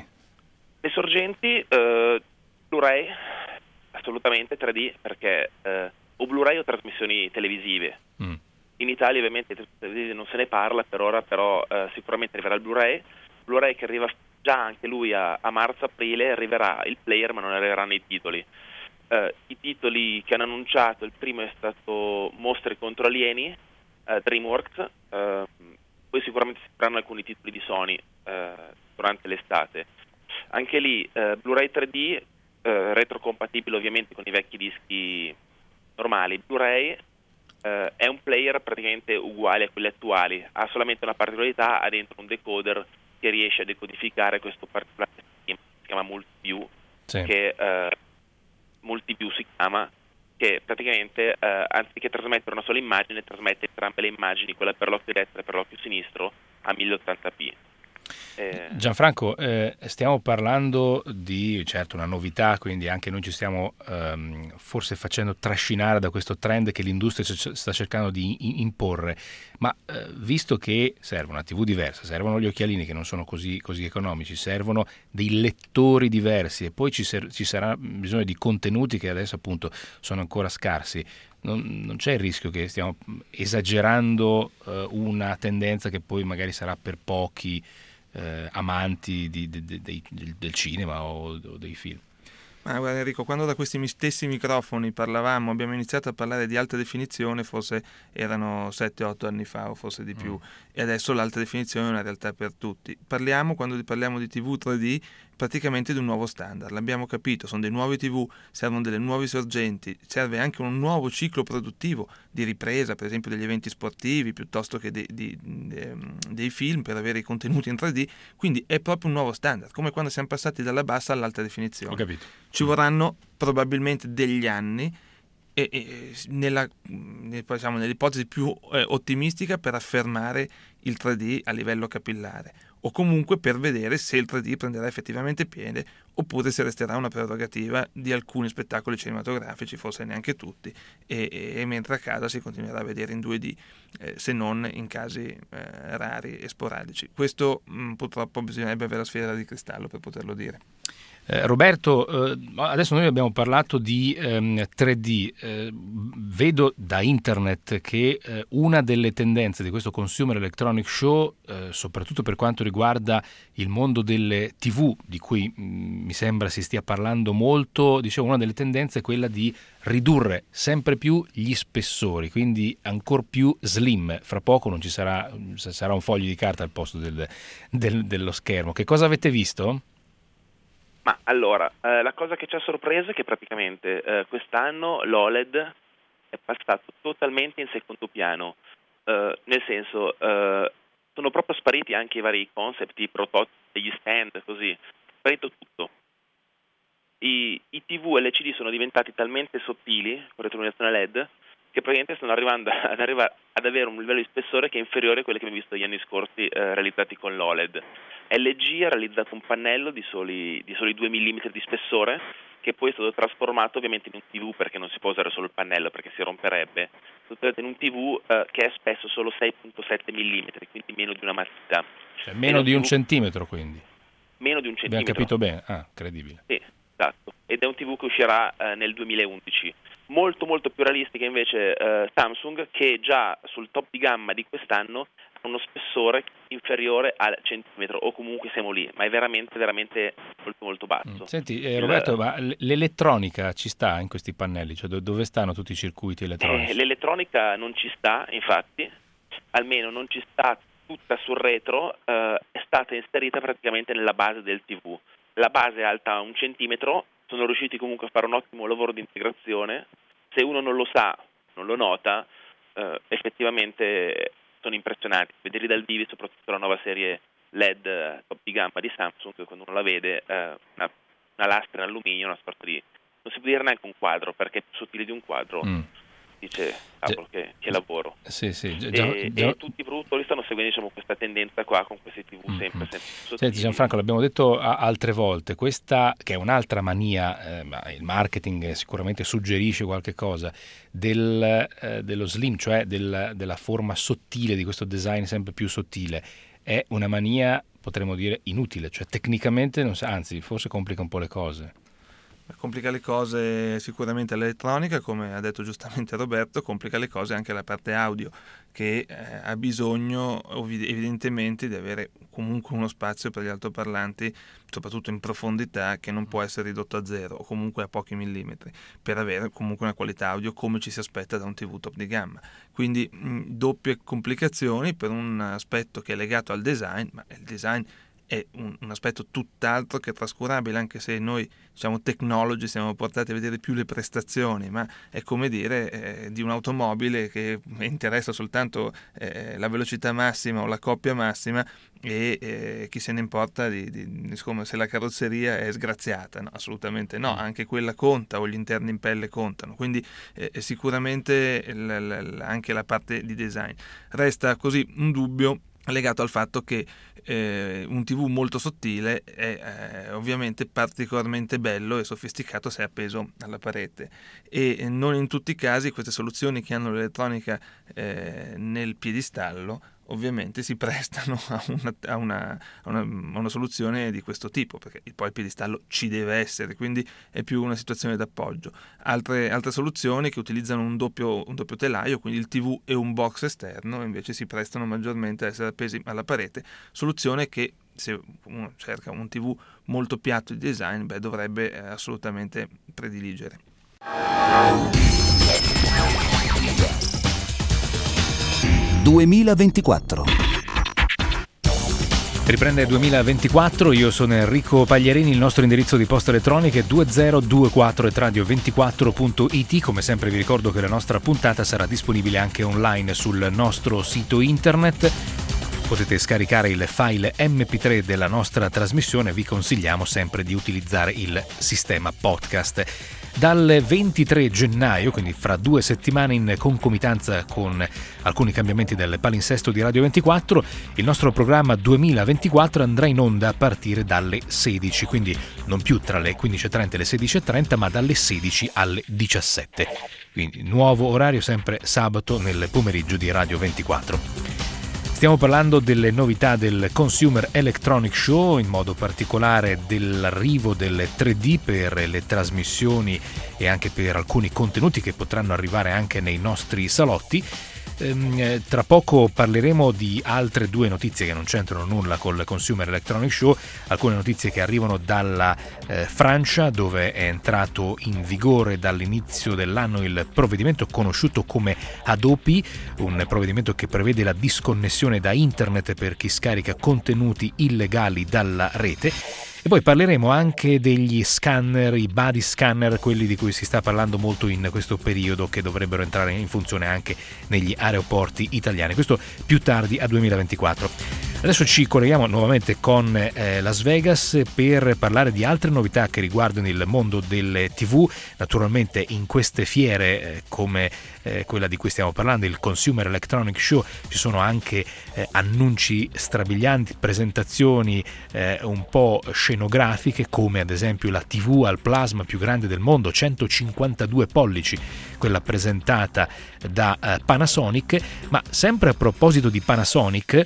Speaker 5: Le sorgenti, eh, Blu-ray, assolutamente tre D, perché eh, o Blu-ray o trasmissioni televisive. Mm. In Italia ovviamente non se ne parla per ora, però eh, sicuramente arriverà il Blu-ray. Blu-ray che arriva già anche lui a, a marzo-aprile, arriverà il player ma non arriveranno i titoli. Eh, I titoli che hanno annunciato, il primo è stato Mostri contro alieni, eh, DreamWorks, eh, poi sicuramente si faranno alcuni titoli di Sony eh, durante l'estate. Anche lì eh, Blu-ray tre D, eh, retrocompatibile ovviamente con i vecchi dischi normali. Blu-ray Uh, è un player praticamente uguale a quelli attuali, ha solamente una particolarità, ha dentro un decoder che riesce a decodificare questo particolare schema, si chiama Multiview, sì. che uh, Multiview si chiama, che praticamente uh, anziché trasmettere una sola immagine, trasmette entrambe le immagini, quella per l'occhio destro e per l'occhio sinistro, a mille ottanta p.
Speaker 2: Eh... Gianfranco, eh, stiamo parlando di, certo, una novità, quindi anche noi ci stiamo ehm, forse facendo trascinare da questo trend che l'industria sta cercando di imporre, ma eh, visto che serve una tivù diversa, servono gli occhialini che non sono così, così economici, servono dei lettori diversi e poi ci, ser- ci sarà bisogno di contenuti che adesso appunto sono ancora scarsi, non, non c'è il rischio che stiamo esagerando eh, una tendenza che poi magari sarà per pochi Eh, amanti di, di, di, di, del cinema o, o dei film?
Speaker 4: Ma guarda Enrico, quando da questi stessi microfoni parlavamo, abbiamo iniziato a parlare di alta definizione, forse erano sette otto anni fa o forse di più, mm. e adesso l'alta definizione è una realtà per tutti. Parliamo, quando parliamo di tivù tre D, praticamente di un nuovo standard, l'abbiamo capito, sono dei nuovi tivù, servono delle nuove sorgenti, serve anche un nuovo ciclo produttivo di ripresa, per esempio degli eventi sportivi piuttosto che dei, di, de, dei film, per avere i contenuti in tre D, quindi è proprio un nuovo standard, come quando siamo passati dalla bassa all'alta definizione.
Speaker 2: Ho capito.
Speaker 4: Ci vorranno probabilmente degli anni e, e nella, diciamo, nell'ipotesi più eh, ottimistica per affermare il tre D a livello capillare, o comunque per vedere se il tre D prenderà effettivamente piede oppure se resterà una prerogativa di alcuni spettacoli cinematografici, forse neanche tutti, e, e mentre a casa si continuerà a vedere in due D, eh, se non in casi eh, rari e sporadici. Questo mh, purtroppo bisognerebbe avere la sfera di cristallo per poterlo dire.
Speaker 2: Eh, Roberto, eh, adesso noi abbiamo parlato di ehm, tre D, eh, vedo da internet che eh, una delle tendenze di questo Consumer Electronic Show, eh, soprattutto per quanto riguarda il mondo delle tivù, di cui mh, mi sembra si stia parlando molto, dicevo, una delle tendenze è quella di ridurre sempre più gli spessori, quindi ancor più slim. Fra poco non ci sarà, sarà un foglio di carta al posto del, del, dello schermo. Che cosa avete visto?
Speaker 5: Ma allora, eh, la cosa che ci ha sorpreso è che praticamente eh, quest'anno l'O L E D è passato totalmente in secondo piano, eh, nel senso eh, sono proprio spariti anche i vari concept, i prototipi, gli stand, così, è sparito tutto. I, i tivù L C D sono diventati talmente sottili con retroilluminazione L E D che praticamente stanno arrivando ad, arrivare, ad avere un livello di spessore che è inferiore a quelli che abbiamo visto gli anni scorsi eh, realizzati con l'O L E D. L G ha realizzato un pannello di soli, di soli due millimetri di spessore, che poi è stato trasformato ovviamente in un tivù, perché non si può usare solo il pannello perché si romperebbe, è stato in un tivù eh, che è spesso solo sei virgola sette millimetri, quindi meno di una matita.
Speaker 2: Cioè meno di un centimetro, quindi?
Speaker 5: Meno di un centimetro.
Speaker 2: Abbiamo capito bene, ah, credibile.
Speaker 5: Sì, esatto, ed è un tivù che uscirà eh, nel duemilaundici. Molto molto più realistica invece eh, Samsung, che già sul top di gamma di quest'anno ha uno spessore inferiore al centimetro, o comunque siamo lì, ma è veramente veramente molto molto basso.
Speaker 2: Senti eh, Roberto, ma l'elettronica ci sta in questi pannelli? Cioè dove stanno tutti i circuiti elettronici?
Speaker 5: Eh, l'elettronica non ci sta, infatti, almeno non ci sta tutta sul retro, eh, è stata inserita praticamente nella base del tivù. La base è alta un centimetro, sono riusciti comunque a fare un ottimo lavoro di integrazione. Se uno non lo sa, non lo nota, eh, effettivamente sono impressionanti. Vederli dal vivo, soprattutto la nuova serie L E D top di gamma di Samsung, quando uno la vede, eh, una, una lastra in alluminio, una sorta di, non si può dire neanche un quadro, perché è più sottile di un quadro. Mm. Dice, cavolo, che, che lavoro.
Speaker 2: Sì, sì, già,
Speaker 5: e,
Speaker 2: già...
Speaker 5: e tutti i produttori stanno seguendo, diciamo, questa tendenza qua con questi tivù mm-hmm. sempre, sempre sottili.
Speaker 2: Senti Gianfranco, l'abbiamo detto a- altre volte, questa che è un'altra mania, eh, ma il marketing sicuramente suggerisce qualche cosa, del, eh, dello slim, cioè del, della forma sottile, di questo design sempre più sottile. È una mania, potremmo dire, inutile, cioè tecnicamente, non sa, anzi, forse complica un po' le cose.
Speaker 4: Complica le cose sicuramente l'elettronica, come ha detto giustamente Roberto, complica le cose anche la parte audio, che eh, ha bisogno evidentemente di avere comunque uno spazio per gli altoparlanti, soprattutto in profondità, che non può essere ridotto a zero o comunque a pochi millimetri, per avere comunque una qualità audio come ci si aspetta da un tivù top di gamma. Quindi mh, doppie complicazioni per un aspetto che è legato al design, ma il design è un, un aspetto tutt'altro che trascurabile, anche se noi, diciamo, technology siamo portati a vedere più le prestazioni, ma è come dire eh, di un'automobile che interessa soltanto eh, la velocità massima o la coppia massima, e eh, chi se ne importa di, di, di come se la carrozzeria è sgraziata. No, assolutamente no, anche quella conta, o gli interni in pelle contano, quindi eh, sicuramente l, l, anche la parte di design. Resta così un dubbio legato al fatto che eh, un tivù molto sottile è eh, ovviamente particolarmente bello e sofisticato se è appeso alla parete, e non in tutti i casi queste soluzioni che hanno l'elettronica eh, nel piedistallo ovviamente si prestano a una, a, una, a, una, a una soluzione di questo tipo, perché poi il piedistallo ci deve essere, quindi è più una situazione d'appoggio. Altre, altre soluzioni che utilizzano un doppio, un doppio telaio, quindi il tivù e un box esterno, invece si prestano maggiormente a essere appesi alla parete, soluzione che se uno cerca un tivù molto piatto di design, beh, dovrebbe eh, assolutamente prediligere.
Speaker 1: duemilaventiquattro.
Speaker 2: Riprende duemilaventiquattro, io sono Enrico Pagliarini, il nostro indirizzo di posta elettronica è due zero due quattro at radio ventiquattro punto it. Come sempre vi ricordo che la nostra puntata sarà disponibile anche online sul nostro sito internet. Potete scaricare il file emme pi tre della nostra trasmissione, vi consigliamo sempre di utilizzare il sistema podcast. Dal ventitré gennaio, quindi fra due settimane, in concomitanza con alcuni cambiamenti del palinsesto di Radio ventiquattro, il nostro programma duemilaventiquattro andrà in onda a partire dalle sedici, quindi non più tra le quindici e trenta e le sedici e trenta, ma dalle sedici alle diciassette. Quindi nuovo orario, sempre sabato nel pomeriggio di Radio ventiquattro. Stiamo parlando delle novità del Consumer Electronics Show, in modo particolare dell'arrivo del tre D per le trasmissioni e anche per alcuni contenuti che potranno arrivare anche nei nostri salotti. Ehm, tra poco parleremo di altre due notizie che non c'entrano nulla col Consumer Electronics Show, alcune notizie che arrivano dalla eh, Francia, dove è entrato in vigore dall'inizio dell'anno il provvedimento conosciuto come Hadopi, un provvedimento che prevede la disconnessione da internet per chi scarica contenuti illegali dalla rete. E poi parleremo anche degli scanner, i body scanner, quelli di cui si sta parlando molto in questo periodo, che dovrebbero entrare in funzione anche negli aeroporti italiani. Questo più tardi a duemilaventiquattro. Adesso ci colleghiamo nuovamente con eh, Las Vegas per parlare di altre novità che riguardano il mondo delle tivù. Naturalmente in queste fiere eh, come eh, quella di cui stiamo parlando, il Consumer Electronics Show, ci sono anche eh, annunci strabilianti, presentazioni eh, un po' scenografiche, come ad esempio la tivù al plasma più grande del mondo, centocinquantadue pollici, quella presentata da eh, Panasonic. Ma sempre a proposito di Panasonic,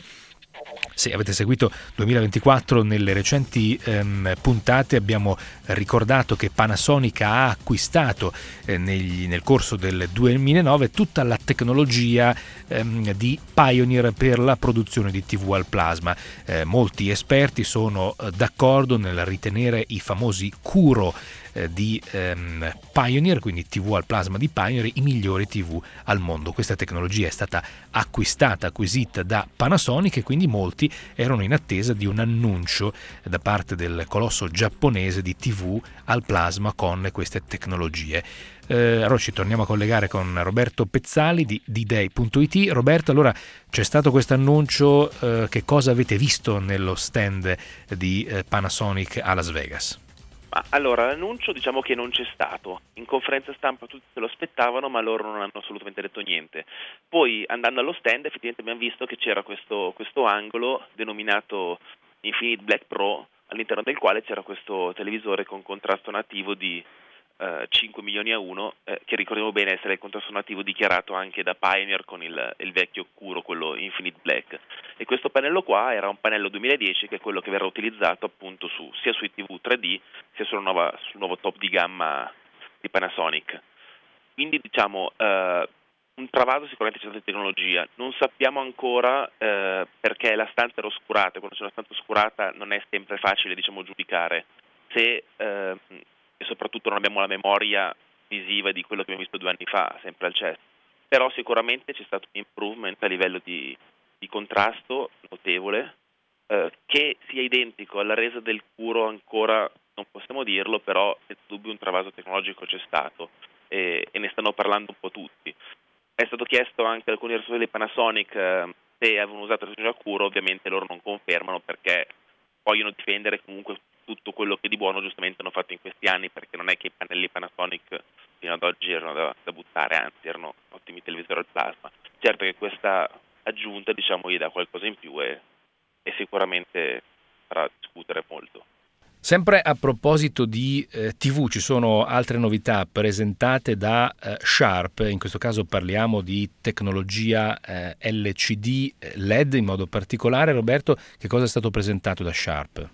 Speaker 2: se avete seguito duemilaventiquattro, nelle recenti ehm, puntate abbiamo ricordato che Panasonic ha acquistato eh, negli, nel corso del duemilanove tutta la tecnologia ehm, di Pioneer per la produzione di tivù al plasma. Eh, molti esperti sono eh, d'accordo nel ritenere i famosi Kuro eh, di ehm, Pioneer, quindi tivù al plasma di Pioneer, i migliori tivù al mondo. Questa tecnologia è stata acquistata, acquisita da Panasonic, e quindi molti erano in attesa di un annuncio da parte del colosso giapponese di tivù al plasma con queste tecnologie. Eh, allora ci torniamo a collegare con Roberto Pezzali di D day punto it. Roberto, allora c'è stato questo annuncio, eh, che cosa avete visto nello stand di eh, Panasonic a Las Vegas?
Speaker 5: Ma allora, l'annuncio diciamo che non c'è stato. In conferenza stampa tutti se lo aspettavano, ma loro non hanno assolutamente detto niente. Poi, andando allo stand, effettivamente abbiamo visto che c'era questo, questo angolo denominato Infinite Black Pro, all'interno del quale c'era questo televisore con contrasto nativo di eh, cinque milioni a uno, eh, che ricordiamo bene essere il contrasto nativo dichiarato anche da Pioneer con il, il vecchio Kuro, quello Infinite Black. E questo pannello qua era un pannello duemiladieci, che è quello che verrà utilizzato appunto su, sia sui tivù tre D sia sulla nuova, sul nuovo top di gamma di Panasonic. Quindi diciamo eh, un travaso sicuramente c'è stata in tecnologia. Non sappiamo ancora eh, perché la stanza era oscurata. Quando c'è una stanza oscurata non è sempre facile, diciamo, giudicare se eh, e soprattutto non abbiamo la memoria visiva di quello che abbiamo visto due anni fa, sempre al C E S. Però sicuramente c'è stato un improvement a livello di, di contrasto notevole, eh, che sia identico alla resa del Kuro ancora non possiamo dirlo, però senza dubbio un travaso tecnologico c'è stato e, e ne stanno parlando un po' tutti. È stato chiesto anche ad alcuni responsabili di Panasonic eh, se avevano usato la tecnologia Kuro. Ovviamente loro non confermano, perché vogliono difendere comunque tutto quello che di buono giustamente hanno fatto in questi anni, perché non è che i pannelli Panasonic fino ad oggi erano da, da buttare, anzi erano ottimi televisori al plasma. Certo che questa aggiunta, diciamo, gli dà qualcosa in più e, e sicuramente farà discutere molto.
Speaker 2: Sempre a proposito di eh, tivù, ci sono altre novità presentate da eh, Sharp. In questo caso parliamo di tecnologia eh, L C D L E D in modo particolare. Roberto, che cosa è stato presentato da Sharp?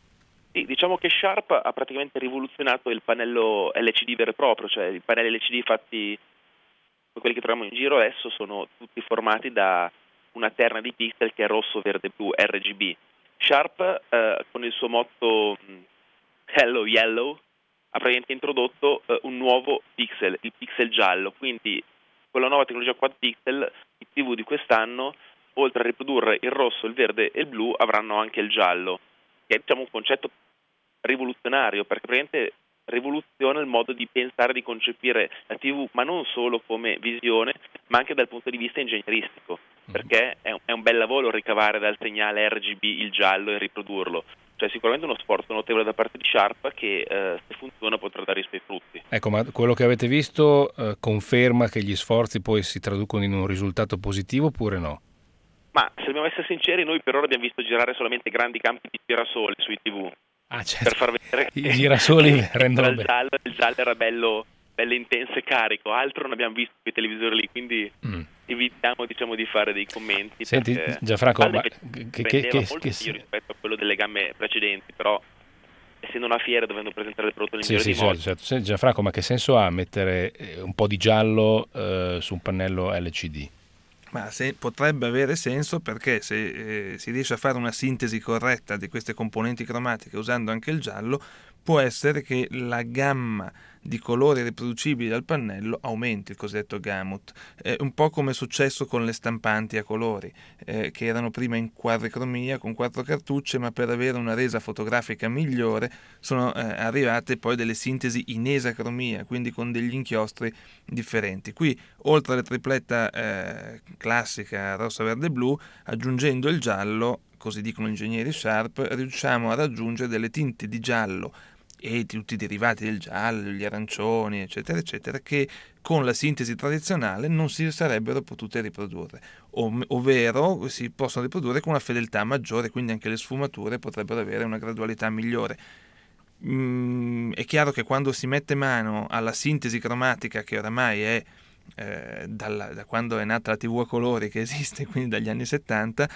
Speaker 5: Sì, diciamo che Sharp ha praticamente rivoluzionato il pannello L C D vero e proprio, cioè i pannelli L C D fatti, quelli che troviamo in giro adesso, sono tutti formati da una terna di pixel che è rosso, verde, blu, R G B. Sharp eh, con il suo motto Hello Yellow ha praticamente introdotto eh, un nuovo pixel, il pixel giallo. Quindi con la nuova tecnologia quad pixel i tivù di quest'anno, oltre a riprodurre il rosso, il verde e il blu, avranno anche il giallo, che è, diciamo, un concetto rivoluzionario, perché praticamente rivoluziona il modo di pensare, di concepire la tivù, ma non solo come visione, ma anche dal punto di vista ingegneristico, perché è un, è un bel lavoro ricavare dal segnale R G B il giallo e riprodurlo. Cioè sicuramente uno sforzo notevole da parte di Sharp che eh, se funziona potrà dare i suoi frutti.
Speaker 2: Ecco, ma quello che avete visto eh, conferma che gli sforzi poi si traducono in un risultato positivo oppure no?
Speaker 5: Ma se dobbiamo essere sinceri, noi per ora abbiamo visto girare solamente grandi campi di girasole sui tivù.
Speaker 2: Ah, certo.
Speaker 5: Per far vedere
Speaker 2: i girasoli rendono
Speaker 5: il giallo, il giallo era bello, bello intenso e carico, altro non abbiamo visto quei televisori lì, quindi
Speaker 2: mm.
Speaker 5: evitiamo diciamo di fare dei commenti.
Speaker 2: Senti Gianfranco, ma
Speaker 5: che, che, che, che molto che, meglio rispetto a quello delle gamme precedenti, però essendo una fiera dovendo presentare il prodotto nel
Speaker 2: sì,
Speaker 5: migliore
Speaker 2: sì,
Speaker 5: di modi.
Speaker 2: Certo, certo. Gianfranco, ma che senso ha mettere un po' di giallo eh, su un pannello L C D?
Speaker 4: Ma se, potrebbe avere senso, perché se eh, si riesce a fare una sintesi corretta di queste componenti cromatiche usando anche il giallo, può essere che la gamma di colori riproducibili dal pannello aumenti, il cosiddetto gamut, eh, un po' come è successo con le stampanti a colori, eh, che erano prima in quadricromia con quattro cartucce, ma per avere una resa fotografica migliore sono eh, arrivate poi delle sintesi in esacromia, quindi con degli inchiostri differenti. Qui, oltre alla tripletta eh, classica rossa, verde, blu, aggiungendo il giallo, così dicono gli ingegneri Sharp, riusciamo a raggiungere delle tinte di giallo e tutti i derivati del giallo, gli arancioni, eccetera, eccetera, che con la sintesi tradizionale non si sarebbero potute riprodurre, ov- ovvero si possono riprodurre con una fedeltà maggiore, quindi anche le sfumature potrebbero avere una gradualità migliore. Mm, è chiaro che quando si mette mano alla sintesi cromatica, che oramai è Eh, dalla, da quando è nata la tivù a colori, che esiste, quindi dagli anni settanta,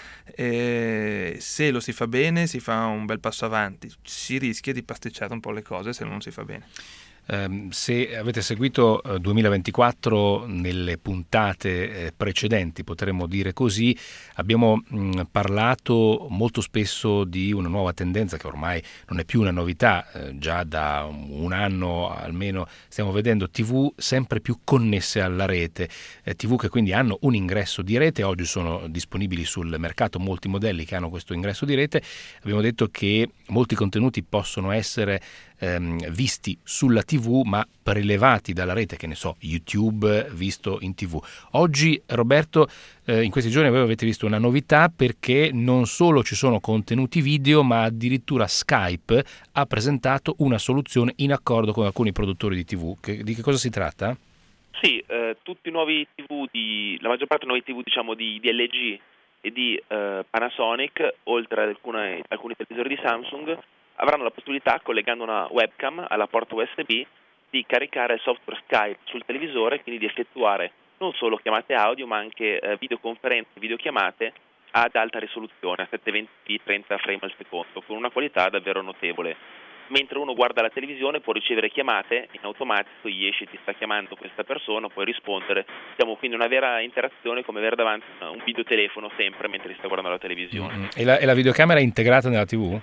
Speaker 4: eh, se lo si fa bene si fa un bel passo avanti, si rischia di pasticciare un po' le cose se non si fa bene.
Speaker 2: Eh, se avete seguito eh, duemilaventiquattro nelle puntate eh, precedenti, potremmo dire così, abbiamo mh, parlato molto spesso di una nuova tendenza che ormai non è più una novità, eh, già da un anno almeno stiamo vedendo tivù sempre più connesse alla rete, eh, tivù che quindi hanno un ingresso di rete. Oggi sono disponibili sul mercato molti modelli che hanno questo ingresso di rete. Abbiamo detto che molti contenuti possono essere ehm, visti sulla tivù ma prelevati dalla rete, che ne so, YouTube visto in tivù. Oggi, Roberto, eh, in questi giorni voi avete visto una novità, perché non solo ci sono contenuti video, ma addirittura Skype ha presentato una soluzione in accordo con alcuni produttori di tivù. Che, di che cosa si tratta?
Speaker 5: Sì, eh, tutti i nuovi tivù, di, la maggior parte dei nuovi tivù diciamo di, di L G e di eh, Panasonic, oltre ad alcune, alcuni televisori di Samsung, avranno la possibilità, collegando una webcam alla porta U S B, di caricare il software Skype sul televisore e quindi di effettuare non solo chiamate audio ma anche eh, videoconferenze, videochiamate ad alta risoluzione, a settecentoventi p trenta frame al secondo, con una qualità davvero notevole. Mentre uno guarda la televisione può ricevere chiamate in automatico, gli esce ti sta chiamando questa persona, puoi rispondere, diciamo quindi una vera interazione, come avere davanti un videotelefono sempre mentre sta guardando la televisione.
Speaker 2: Mm-hmm. E, la, e la videocamera è integrata nella tivù?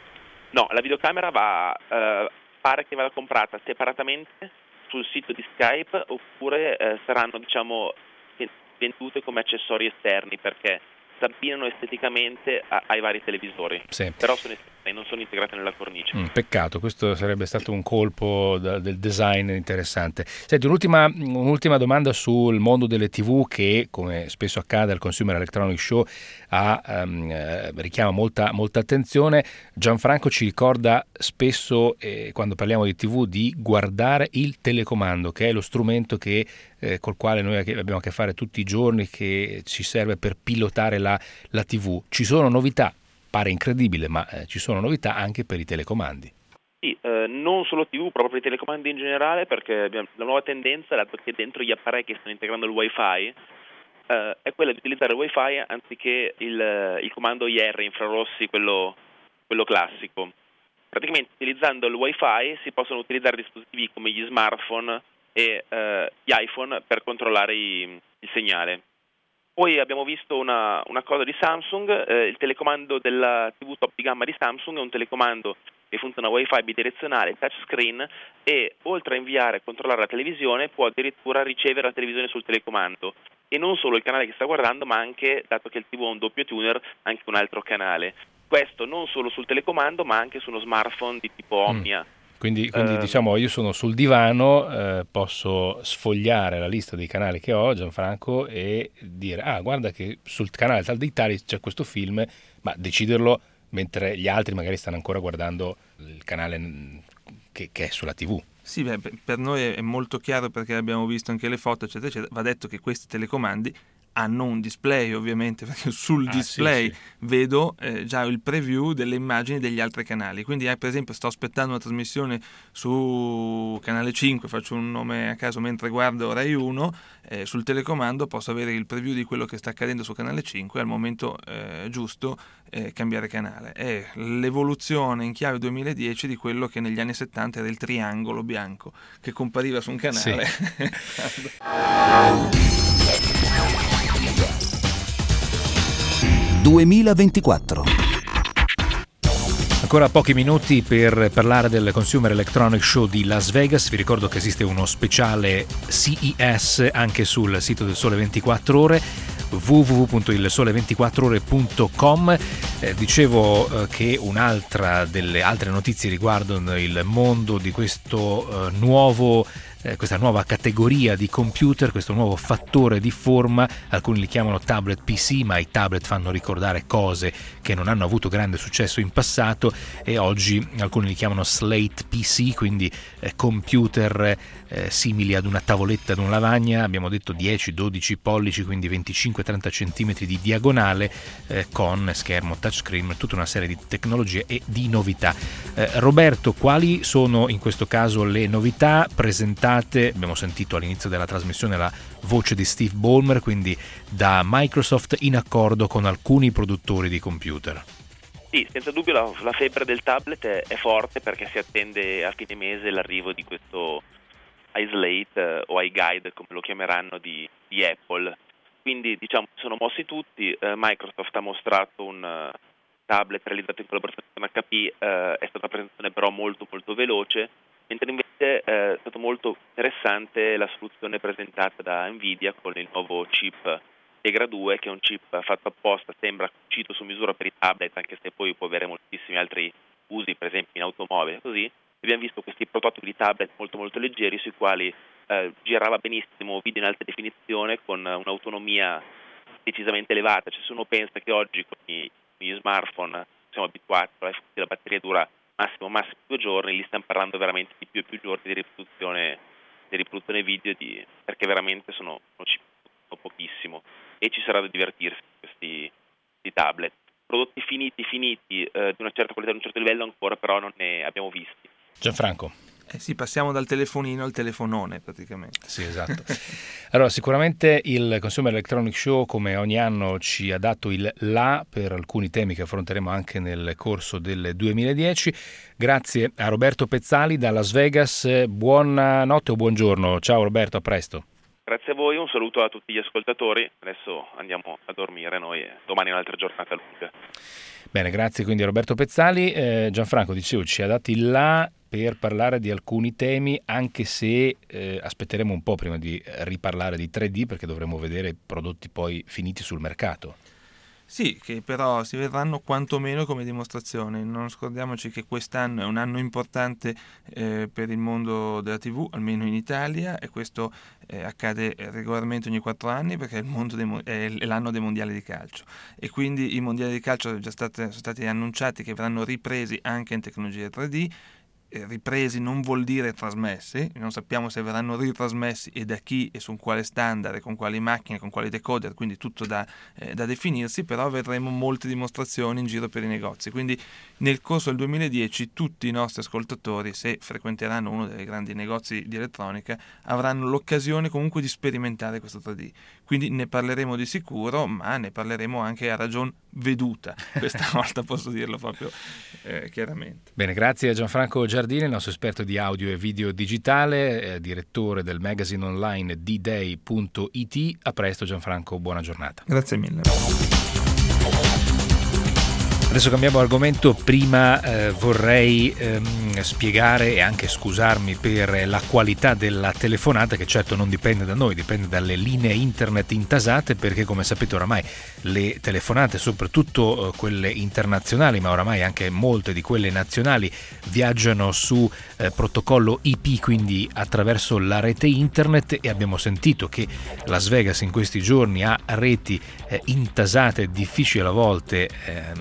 Speaker 5: No, la videocamera va, eh, pare che vada comprata separatamente sul sito di Skype, oppure eh, saranno diciamo vendute come accessori esterni, perché si abbinano esteticamente a, ai vari televisori,
Speaker 2: sì.
Speaker 5: Però sono esterni, non sono integrate nella cornice.
Speaker 2: Mm, peccato, questo sarebbe stato un colpo da, del design interessante. Senti, un'ultima, un'ultima domanda sul mondo delle tivù, che come spesso accade al Consumer Electronics Show ha, um, eh, richiama molta, molta attenzione. Gianfranco ci ricorda spesso, eh, quando parliamo di tivù, di guardare il telecomando, che è lo strumento che Eh, col quale noi abbiamo a che fare tutti i giorni, che ci serve per pilotare la, la tivù. Ci sono novità, pare incredibile, ma eh, ci sono novità anche per i telecomandi.
Speaker 5: Sì, eh, non solo tivù, proprio per i telecomandi in generale, perché abbiamo la nuova tendenza, dato che dentro gli apparecchi che stanno integrando il Wi-Fi, eh, è quella di utilizzare il Wi-Fi anziché il, il comando I R infrarossi, quello, quello classico. Praticamente utilizzando il Wi-Fi si possono utilizzare dispositivi come gli smartphone e eh, gli iPhone per controllare i, il segnale. Poi abbiamo visto una, una cosa di Samsung, eh, il telecomando della tivù top di gamma di Samsung è un telecomando che funziona Wi-Fi bidirezionale, touchscreen, e oltre a inviare e controllare la televisione può addirittura ricevere la televisione sul telecomando, e non solo il canale che sta guardando, ma anche, dato che il tivù ha un doppio tuner, anche un altro canale. Questo non solo sul telecomando ma anche su uno smartphone di tipo Omnia.
Speaker 2: Mm. Quindi, quindi
Speaker 5: uh,
Speaker 2: diciamo, io sono sul divano, eh, posso sfogliare la lista dei canali che ho, Gianfranco, e dire, ah, guarda che sul canale tal dei tali c'è questo film, ma deciderlo mentre gli altri magari stanno ancora guardando il canale che, che è sulla tivù.
Speaker 4: Sì, beh, per noi è molto chiaro, perché abbiamo visto anche le foto, eccetera, eccetera. Va detto che questi telecomandi hanno un display, ovviamente, perché sul
Speaker 2: ah,
Speaker 4: display
Speaker 2: sì, sì.
Speaker 4: vedo eh, già il preview delle immagini degli altri canali. Quindi eh, per esempio sto aspettando una trasmissione su Canale cinque, faccio un nome a caso, mentre guardo Rai uno, eh, sul telecomando posso avere il preview di quello che sta accadendo su Canale cinque e al momento eh, giusto eh, cambiare canale. È l'evoluzione in chiave duemiladieci di quello che negli anni settanta era il triangolo bianco che compariva su un canale.
Speaker 2: Sì.
Speaker 1: duemilaventiquattro.
Speaker 2: Ancora pochi minuti per parlare del Consumer Electronics Show di Las Vegas. Vi ricordo che esiste uno speciale C E S anche sul sito del Sole ventiquattro Ore, w w w punto il sole ventiquattro ore punto com. Eh, dicevo eh, che un'altra delle altre notizie riguardano il mondo di questo eh, nuovo eh, questa nuova categoria di computer, questo nuovo fattore di forma. Alcuni li chiamano tablet P C, ma i tablet fanno ricordare cose che non hanno avuto grande successo in passato, e oggi alcuni li chiamano Slate P C, quindi eh, computer eh, simili ad una tavoletta, ad una lavagna. Abbiamo detto dieci dodici pollici, quindi venticinque trenta centimetri di diagonale, eh, con schermo touchscreen, tutta una serie di tecnologie e di novità. Eh, Roberto, quali sono in questo caso le novità presentate? Abbiamo sentito all'inizio della trasmissione la voce di Steve Ballmer, quindi da Microsoft in accordo con alcuni produttori di computer.
Speaker 5: Sì, senza dubbio la, la febbre del tablet è, è forte, perché si attende a fine mese l'arrivo di questo iSlate eh, o iGuide, come lo chiameranno, di, di Apple. Quindi diciamo sono mossi tutti. eh, Microsoft ha mostrato un uh, tablet realizzato in collaborazione con H P, eh, è stata una presentazione però molto molto veloce, mentre invece eh, è stato molto interessante la soluzione presentata da Nvidia con il nuovo chip Tegra due, che è un chip fatto apposta, sembra cucito su misura per i tablet, anche se poi può avere moltissimi altri usi, per esempio in automobile, così. Abbiamo visto questi prototipi di tablet molto molto leggeri, sui quali eh, girava benissimo video in alta definizione con un'autonomia decisamente elevata. Cioè, se uno pensa che oggi con i, con gli smartphone siamo abituati, la batteria dura massimo massimo due giorni, lì stiamo parlando veramente di più e più giorni di riproduzione, di riproduzione video, di, perché veramente sono, sono pochissimo, e ci sarà da divertirsi con questi, questi tablet. Prodotti finiti finiti eh, di una certa qualità, di un certo livello ancora però non ne abbiamo visti.
Speaker 2: Gianfranco.
Speaker 4: Eh sì, passiamo dal telefonino al telefonone praticamente.
Speaker 2: Sì, esatto. Allora, sicuramente il Consumer Electronics Show, come ogni anno, ci ha dato il là per alcuni temi che affronteremo anche nel corso del duemiladieci. Grazie a Roberto Pezzali da Las Vegas. Buonanotte o buongiorno. Ciao Roberto, a presto.
Speaker 5: Grazie a voi, un saluto a tutti gli ascoltatori. Adesso andiamo a dormire noi e domani è un'altra giornata lunga.
Speaker 2: Bene, grazie quindi a Roberto Pezzali. Eh, Gianfranco, dicevo, ci ha dati là per parlare di alcuni temi, anche se eh, aspetteremo un po' prima di riparlare di tre D, perché dovremo vedere prodotti poi finiti sul mercato.
Speaker 4: Sì, che però si vedranno quantomeno come dimostrazione. Non scordiamoci che quest'anno è un anno importante eh, per il mondo della tivù, almeno in Italia, e questo eh, accade regolarmente ogni quattro anni, perché è, il mondo dei, è l'anno dei mondiali di calcio, e quindi i mondiali di calcio sono già state, sono stati annunciati che verranno ripresi anche in tecnologia tre D. Ripresi non vuol dire trasmessi, non sappiamo se verranno ritrasmessi e da chi e su quale standard e con quali macchine, con quali decoder, quindi tutto da, eh, da definirsi, però vedremo molte dimostrazioni in giro per i negozi. Quindi nel corso del duemiladieci tutti i nostri ascoltatori, se frequenteranno uno dei grandi negozi di elettronica, avranno l'occasione comunque di sperimentare questo tre D. Quindi ne parleremo di sicuro, ma ne parleremo anche a ragion veduta. Questa volta posso dirlo proprio eh, chiaramente.
Speaker 2: Bene, grazie a Gianfranco Giardini, il nostro esperto di audio e video digitale, eh, direttore del magazine online d day punto i t. A presto Gianfranco, buona giornata.
Speaker 4: Grazie mille.
Speaker 2: Adesso cambiamo argomento. Prima eh, vorrei ehm, spiegare e anche scusarmi per la qualità della telefonata, che certo non dipende da noi, dipende dalle linee internet intasate, perché come sapete oramai le telefonate, soprattutto eh, quelle internazionali, ma oramai anche molte di quelle nazionali, viaggiano su eh, protocollo I P, quindi attraverso la rete internet, e abbiamo sentito che Las Vegas in questi giorni ha reti eh, intasate, è difficile a volte eh, avere un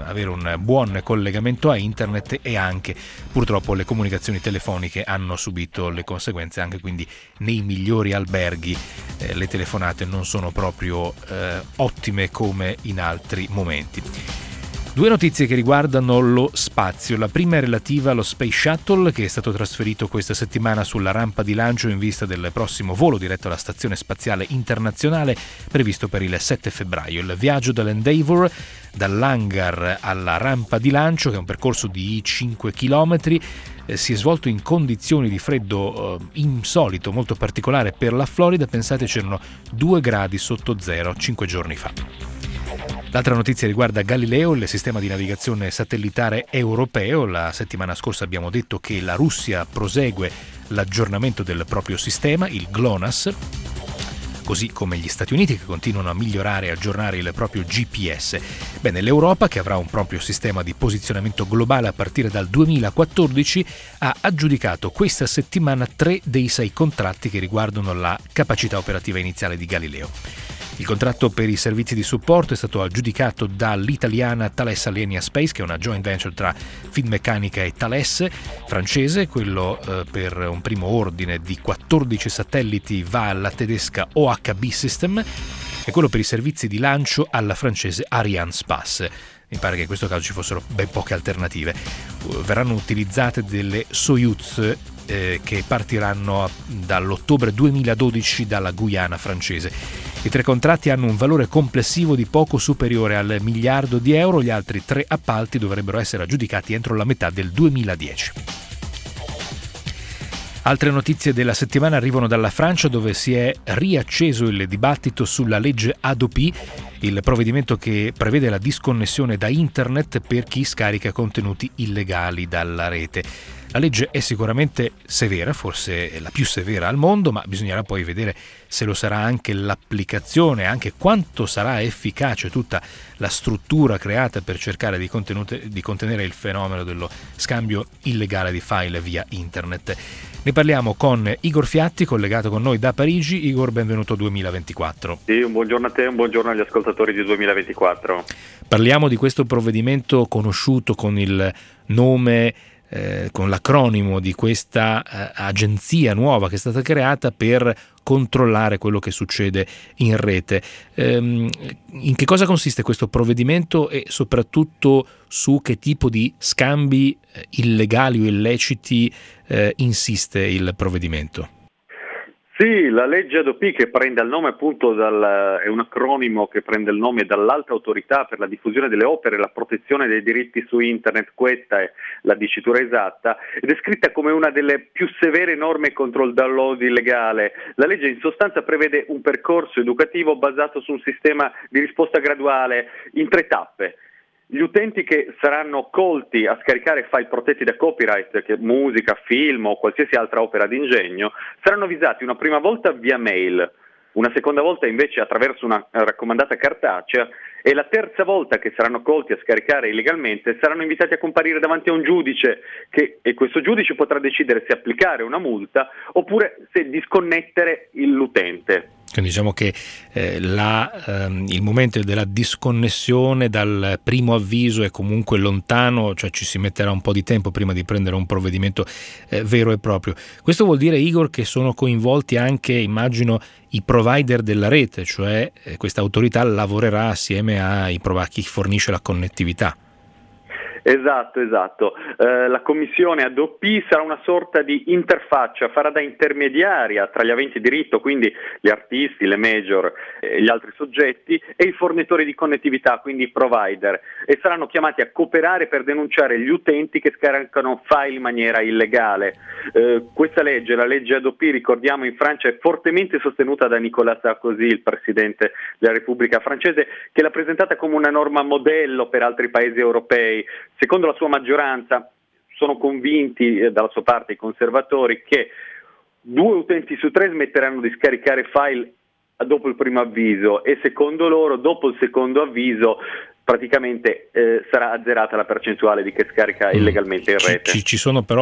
Speaker 2: un buon collegamento a internet, e anche purtroppo le comunicazioni telefoniche hanno subito le conseguenze, anche quindi nei migliori alberghi eh, le telefonate non sono proprio eh, ottime come in altri momenti. Due notizie che riguardano lo spazio. La prima è relativa allo Space Shuttle, che è stato trasferito questa settimana sulla rampa di lancio in vista del prossimo volo diretto alla Stazione Spaziale Internazionale, previsto per il sette febbraio. Il viaggio dell'Endeavour dall'hangar alla rampa di lancio, che è un percorso di cinque chilometri, eh, si è svolto in condizioni di freddo eh, insolito, molto particolare per la Florida. Pensate, c'erano due gradi sotto zero cinque giorni fa. L'altra notizia riguarda Galileo, il sistema di navigazione satellitare europeo. La settimana scorsa abbiamo detto che la Russia prosegue l'aggiornamento del proprio sistema, il GLONASS, così come gli Stati Uniti, che continuano a migliorare e aggiornare il proprio G P S. Bene, l'Europa, che avrà un proprio sistema di posizionamento globale a partire dal duemilaquattordici, ha aggiudicato questa settimana tre dei sei contratti che riguardano la capacità operativa iniziale di Galileo. Il contratto per i servizi di supporto è stato aggiudicato dall'italiana Thales Alenia Space, che è una joint venture tra Finmeccanica e Thales francese. Quello eh, per un primo ordine di quattordici satelliti va alla tedesca O H B System, e quello per i servizi di lancio alla francese Arianespace. Mi pare che in questo caso ci fossero ben poche alternative. Verranno utilizzate delle Soyuz eh, che partiranno dall'ottobre duemiladodici dalla Guyana francese. I tre contratti hanno un valore complessivo di poco superiore al miliardo di euro. Gli altri tre appalti dovrebbero essere aggiudicati entro la metà del duemiladieci. Altre notizie della settimana arrivano dalla Francia, dove si è riacceso il dibattito sulla legge Hadopi, il provvedimento che prevede la disconnessione da internet per chi scarica contenuti illegali dalla rete. La legge è sicuramente severa, forse è la più severa al mondo, ma bisognerà poi vedere se lo sarà anche l'applicazione, anche quanto sarà efficace tutta la struttura creata per cercare di, di contenere il fenomeno dello scambio illegale di file via internet. Ne parliamo con Igor Fiatti, collegato con noi da Parigi. Igor, benvenuto a duemilaventiquattro.
Speaker 6: Sì, un buongiorno a te, un buongiorno agli ascoltatori di duemilaventiquattro.
Speaker 2: Parliamo di questo provvedimento conosciuto con il nome, eh, con l'acronimo di questa eh, agenzia nuova che è stata creata per controllare quello che succede in rete. Ehm, in che cosa consiste questo provvedimento e soprattutto su che tipo di scambi eh, illegali o illeciti eh, insiste il provvedimento?
Speaker 6: Sì, la legge Hadopi, che prende il nome appunto dal, è un acronimo che prende il nome dall'Alta Autorità per la diffusione delle opere e la protezione dei diritti su internet, questa è la dicitura esatta, ed è scritta come una delle più severe norme contro il download illegale. La legge in sostanza prevede un percorso educativo basato su un sistema di risposta graduale in tre tappe. Gli utenti che saranno colti a scaricare file protetti da copyright, che musica, film o qualsiasi altra opera d'ingegno, saranno avvisati una prima volta via mail, una seconda volta invece attraverso una raccomandata cartacea, e la terza volta che saranno colti a scaricare illegalmente saranno invitati a comparire davanti a un giudice, che, e questo giudice potrà decidere se applicare una multa oppure se disconnettere l'utente.
Speaker 2: Quindi diciamo che eh, la, ehm, il momento della disconnessione dal primo avviso è comunque lontano, cioè ci si metterà un po' di tempo prima di prendere un provvedimento eh, vero e proprio. Questo vuol dire, Igor, che sono coinvolti anche, immagino, i provider della rete, cioè eh, questa autorità lavorerà assieme ai a chi fornisce la connettività.
Speaker 6: Esatto, esatto. Eh, la commissione Hadopi sarà una sorta di interfaccia, farà da intermediaria tra gli aventi diritto, quindi gli artisti, le major e gli altri soggetti, e i fornitori di connettività, quindi i provider, e saranno chiamati a cooperare per denunciare gli utenti che scaricano file in maniera illegale. Eh, questa legge, la legge Hadopi, ricordiamo, in Francia è fortemente sostenuta da Nicolas Sarkozy, il presidente della Repubblica francese, che l'ha presentata come una norma modello per altri paesi europei. Secondo la sua maggioranza, sono convinti eh, dalla sua parte i conservatori che due utenti su tre smetteranno di scaricare file dopo il primo avviso, e secondo loro dopo il secondo avviso praticamente eh, sarà azzerata la percentuale di chi scarica illegalmente in rete.
Speaker 2: Ci, ci sono però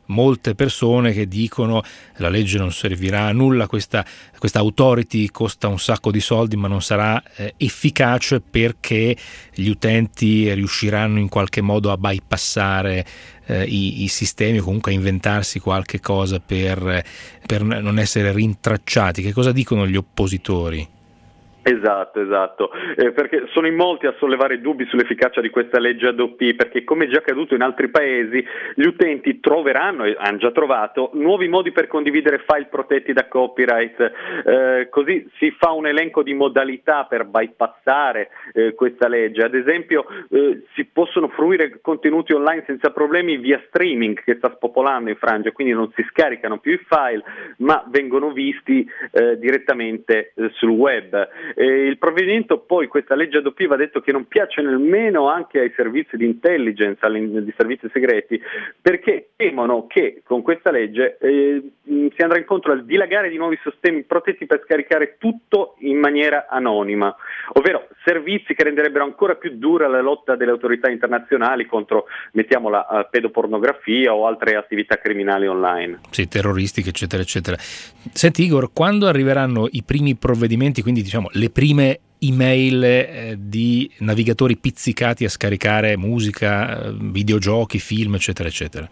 Speaker 2: molte persone che dicono la legge non servirà a nulla, questa, questa authority costa un sacco di soldi ma non sarà eh, efficace perché gli utenti riusciranno in qualche modo a bypassare eh, i, i sistemi o comunque a inventarsi qualche cosa per, per non essere rintracciati. Che cosa dicono gli oppositori?
Speaker 6: Esatto, esatto, eh, perché sono in molti a sollevare dubbi sull'efficacia di questa legge A D P, perché come già accaduto in altri paesi, gli utenti troveranno, e hanno già trovato, nuovi modi per condividere file protetti da copyright, eh, così si fa un elenco di modalità per bypassare eh, questa legge. Ad esempio eh, si possono fruire contenuti online senza problemi via streaming, che sta spopolando in Francia, quindi non si scaricano più i file ma vengono visti eh, direttamente eh, sul web. Eh, il provvedimento poi, questa legge A D P, va detto che non piace nemmeno anche ai servizi di intelligence, di servizi segreti, perché temono che con questa legge eh, si andrà incontro al dilagare di nuovi sistemi protetti per scaricare tutto in maniera anonima, ovvero servizi che renderebbero ancora più dura la lotta delle autorità internazionali contro, mettiamola, uh, pedopornografia o altre attività criminali online.
Speaker 2: Sì, terroristiche, eccetera, eccetera. Senti Igor, quando arriveranno i primi provvedimenti, quindi diciamo le prime email eh, di navigatori pizzicati a scaricare musica, videogiochi, film, eccetera, eccetera?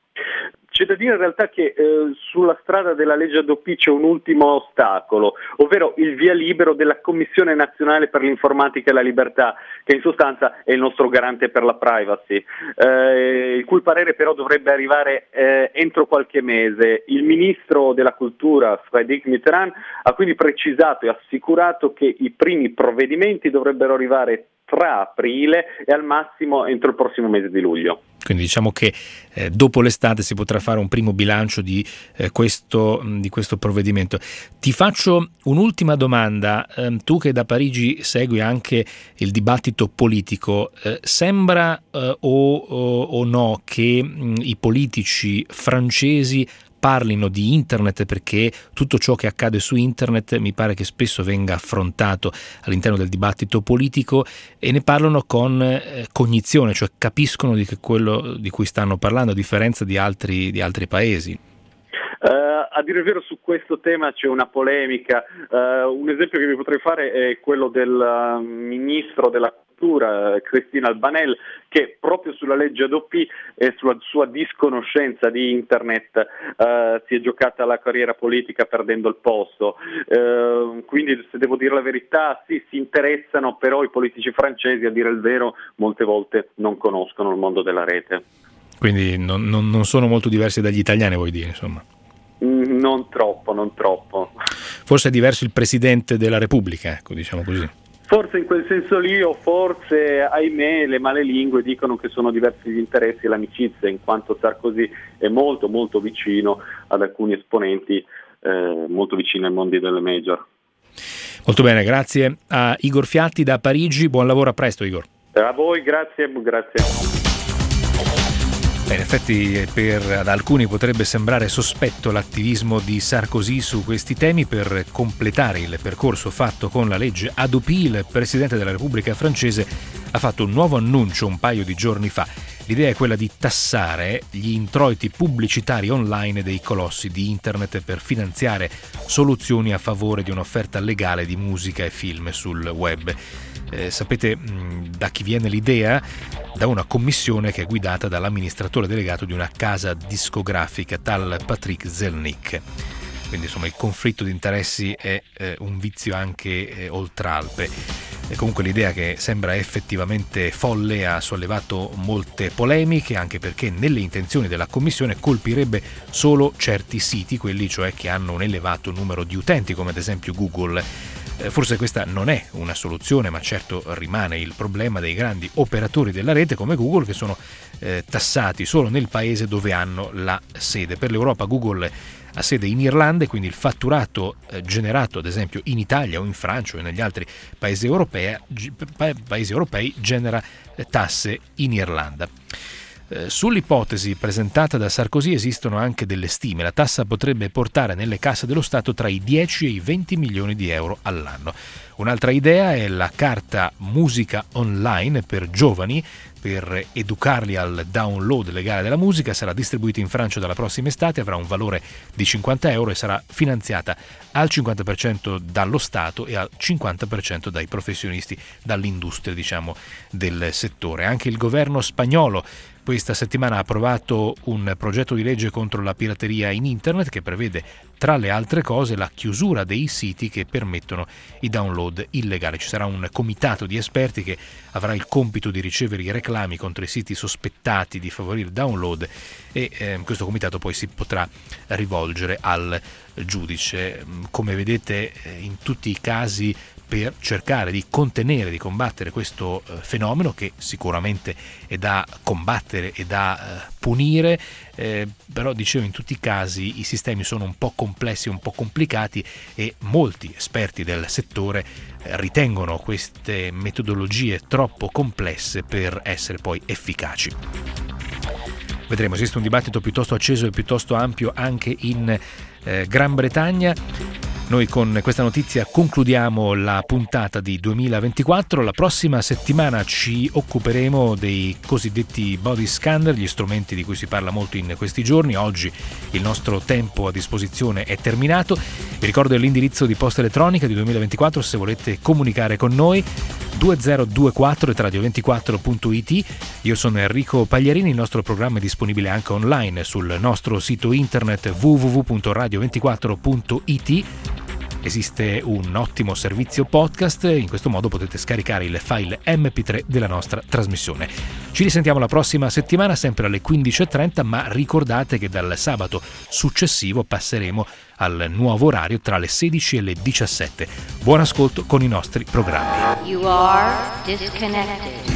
Speaker 6: C'è da dire in realtà che eh, sulla strada della legge A D P c'è un ultimo ostacolo, ovvero il via libero della Commissione Nazionale per l'Informatica e la Libertà, che in sostanza è il nostro garante per la privacy, eh, il cui parere però dovrebbe arrivare eh, entro qualche mese. Il ministro della Cultura, Frédéric Mitterrand, ha quindi precisato e assicurato che i primi provvedimenti dovrebbero arrivare tra aprile e al massimo entro il prossimo mese di luglio.
Speaker 2: Quindi diciamo che eh, dopo l'estate si potrà fare un primo bilancio di, eh, questo, di questo provvedimento. Ti faccio un'ultima domanda, eh, tu che da Parigi segui anche il dibattito politico, eh, sembra eh, o, o, o no che mh, i politici francesi parlino di internet, perché tutto ciò che accade su internet mi pare che spesso venga affrontato all'interno del dibattito politico e ne parlano con eh, cognizione, cioè capiscono di che quello di cui stanno parlando, a differenza di altri, di altri paesi.
Speaker 6: Uh, a dire il vero, su questo tema c'è una polemica. Uh, un esempio che vi potrei fare è quello del uh, ministro della cultura, Cristina Albanel, che proprio sulla legge A D P e sulla sua disconoscenza di internet uh, si è giocata la carriera politica perdendo il posto. Uh, quindi, se devo dire la verità, sì, si interessano, però i politici francesi, a dire il vero, molte volte non conoscono il mondo della rete.
Speaker 2: Quindi non, non, non sono molto diversi dagli italiani, vuoi dire, insomma?
Speaker 6: Non troppo, non troppo.
Speaker 2: Forse è diverso il Presidente della Repubblica, ecco, diciamo così.
Speaker 6: Forse in quel senso lì, o forse, ahimè, le male lingue dicono che sono diversi gli interessi e l'amicizia, in quanto Sarkozy è molto molto vicino ad alcuni esponenti, eh, molto vicino ai mondi delle major.
Speaker 2: Molto bene, grazie a Igor Fiatti da Parigi, buon lavoro, a presto Igor.
Speaker 6: A voi, grazie, grazie.
Speaker 2: Beh, in effetti per, ad alcuni potrebbe sembrare sospetto l'attivismo di Sarkozy su questi temi. Per completare il percorso fatto con la legge A D P, il Presidente della Repubblica francese ha fatto un nuovo annuncio un paio di giorni fa. L'idea è quella di tassare gli introiti pubblicitari online dei colossi di internet per finanziare soluzioni a favore di un'offerta legale di musica e film sul web. Eh, sapete mh, da chi viene l'idea? Da una commissione che è guidata dall'amministratore delegato di una casa discografica, tal Patrick Zelnick. Quindi insomma il conflitto di interessi è eh, un vizio anche eh, oltralpe. E comunque l'idea, che sembra effettivamente folle, ha sollevato molte polemiche, anche perché nelle intenzioni della commissione colpirebbe solo certi siti, quelli cioè che hanno un elevato numero di utenti, come ad esempio Google. Forse questa non è una soluzione, ma certo rimane il problema dei grandi operatori della rete come Google, che sono eh, tassati solo nel paese dove hanno la sede. Per l'Europa Google ha sede in Irlanda e quindi il fatturato eh, generato ad esempio in Italia o in Francia o negli altri paesi europei, pa- paesi europei genera eh, tasse in Irlanda. Eh, sull'ipotesi presentata da Sarkozy esistono anche delle stime. La tassa potrebbe portare nelle casse dello Stato tra i dieci e i venti milioni di euro all'anno. Un'altra idea è la carta musica online per giovani, per educarli al download legale della musica. Sarà distribuito in Francia dalla prossima estate, avrà un valore di cinquanta euro e sarà finanziata al cinquanta per cento dallo Stato e al cinquanta per cento dai professionisti, dall'industria, diciamo, del settore. Anche il governo spagnolo questa settimana ha approvato un progetto di legge contro la pirateria in internet che prevede, tra le altre cose, la chiusura dei siti che permettono i download illegali. Ci sarà un comitato di esperti che avrà il compito di ricevere i reclami contro i siti sospettati di favorire il download e eh, questo comitato poi si potrà rivolgere al giudice. Come vedete, in tutti i casi, per cercare di contenere, di combattere questo eh, fenomeno, che sicuramente è da combattere e da eh, punire, eh, però dicevo, in tutti i casi i sistemi sono un po' complessi, un po' complicati e molti esperti del settore eh, ritengono queste metodologie troppo complesse per essere poi efficaci. Vedremo, esiste un dibattito piuttosto acceso e piuttosto ampio anche in eh, Gran Bretagna. Noi con questa notizia concludiamo la puntata di duemilaventiquattro. La prossima settimana ci occuperemo dei cosiddetti body scanner, gli strumenti di cui si parla molto in questi giorni. Oggi il nostro tempo a disposizione è terminato. Vi ricordo l'indirizzo di posta elettronica di duemilaventiquattro se volete comunicare con noi: due zero due quattro at radio ventiquattro punto it. Io sono Enrico Pagliarini, il nostro programma è disponibile anche online sul nostro sito internet w w w punto radio ventiquattro punto it. Esiste un ottimo servizio podcast, in questo modo potete scaricare il file emme pi tre della nostra trasmissione. Ci risentiamo la prossima settimana, sempre alle quindici e trenta, ma ricordate che dal sabato successivo passeremo al nuovo orario tra le sedici e le diciassette. Buon ascolto con i nostri programmi.
Speaker 7: You are disconnected.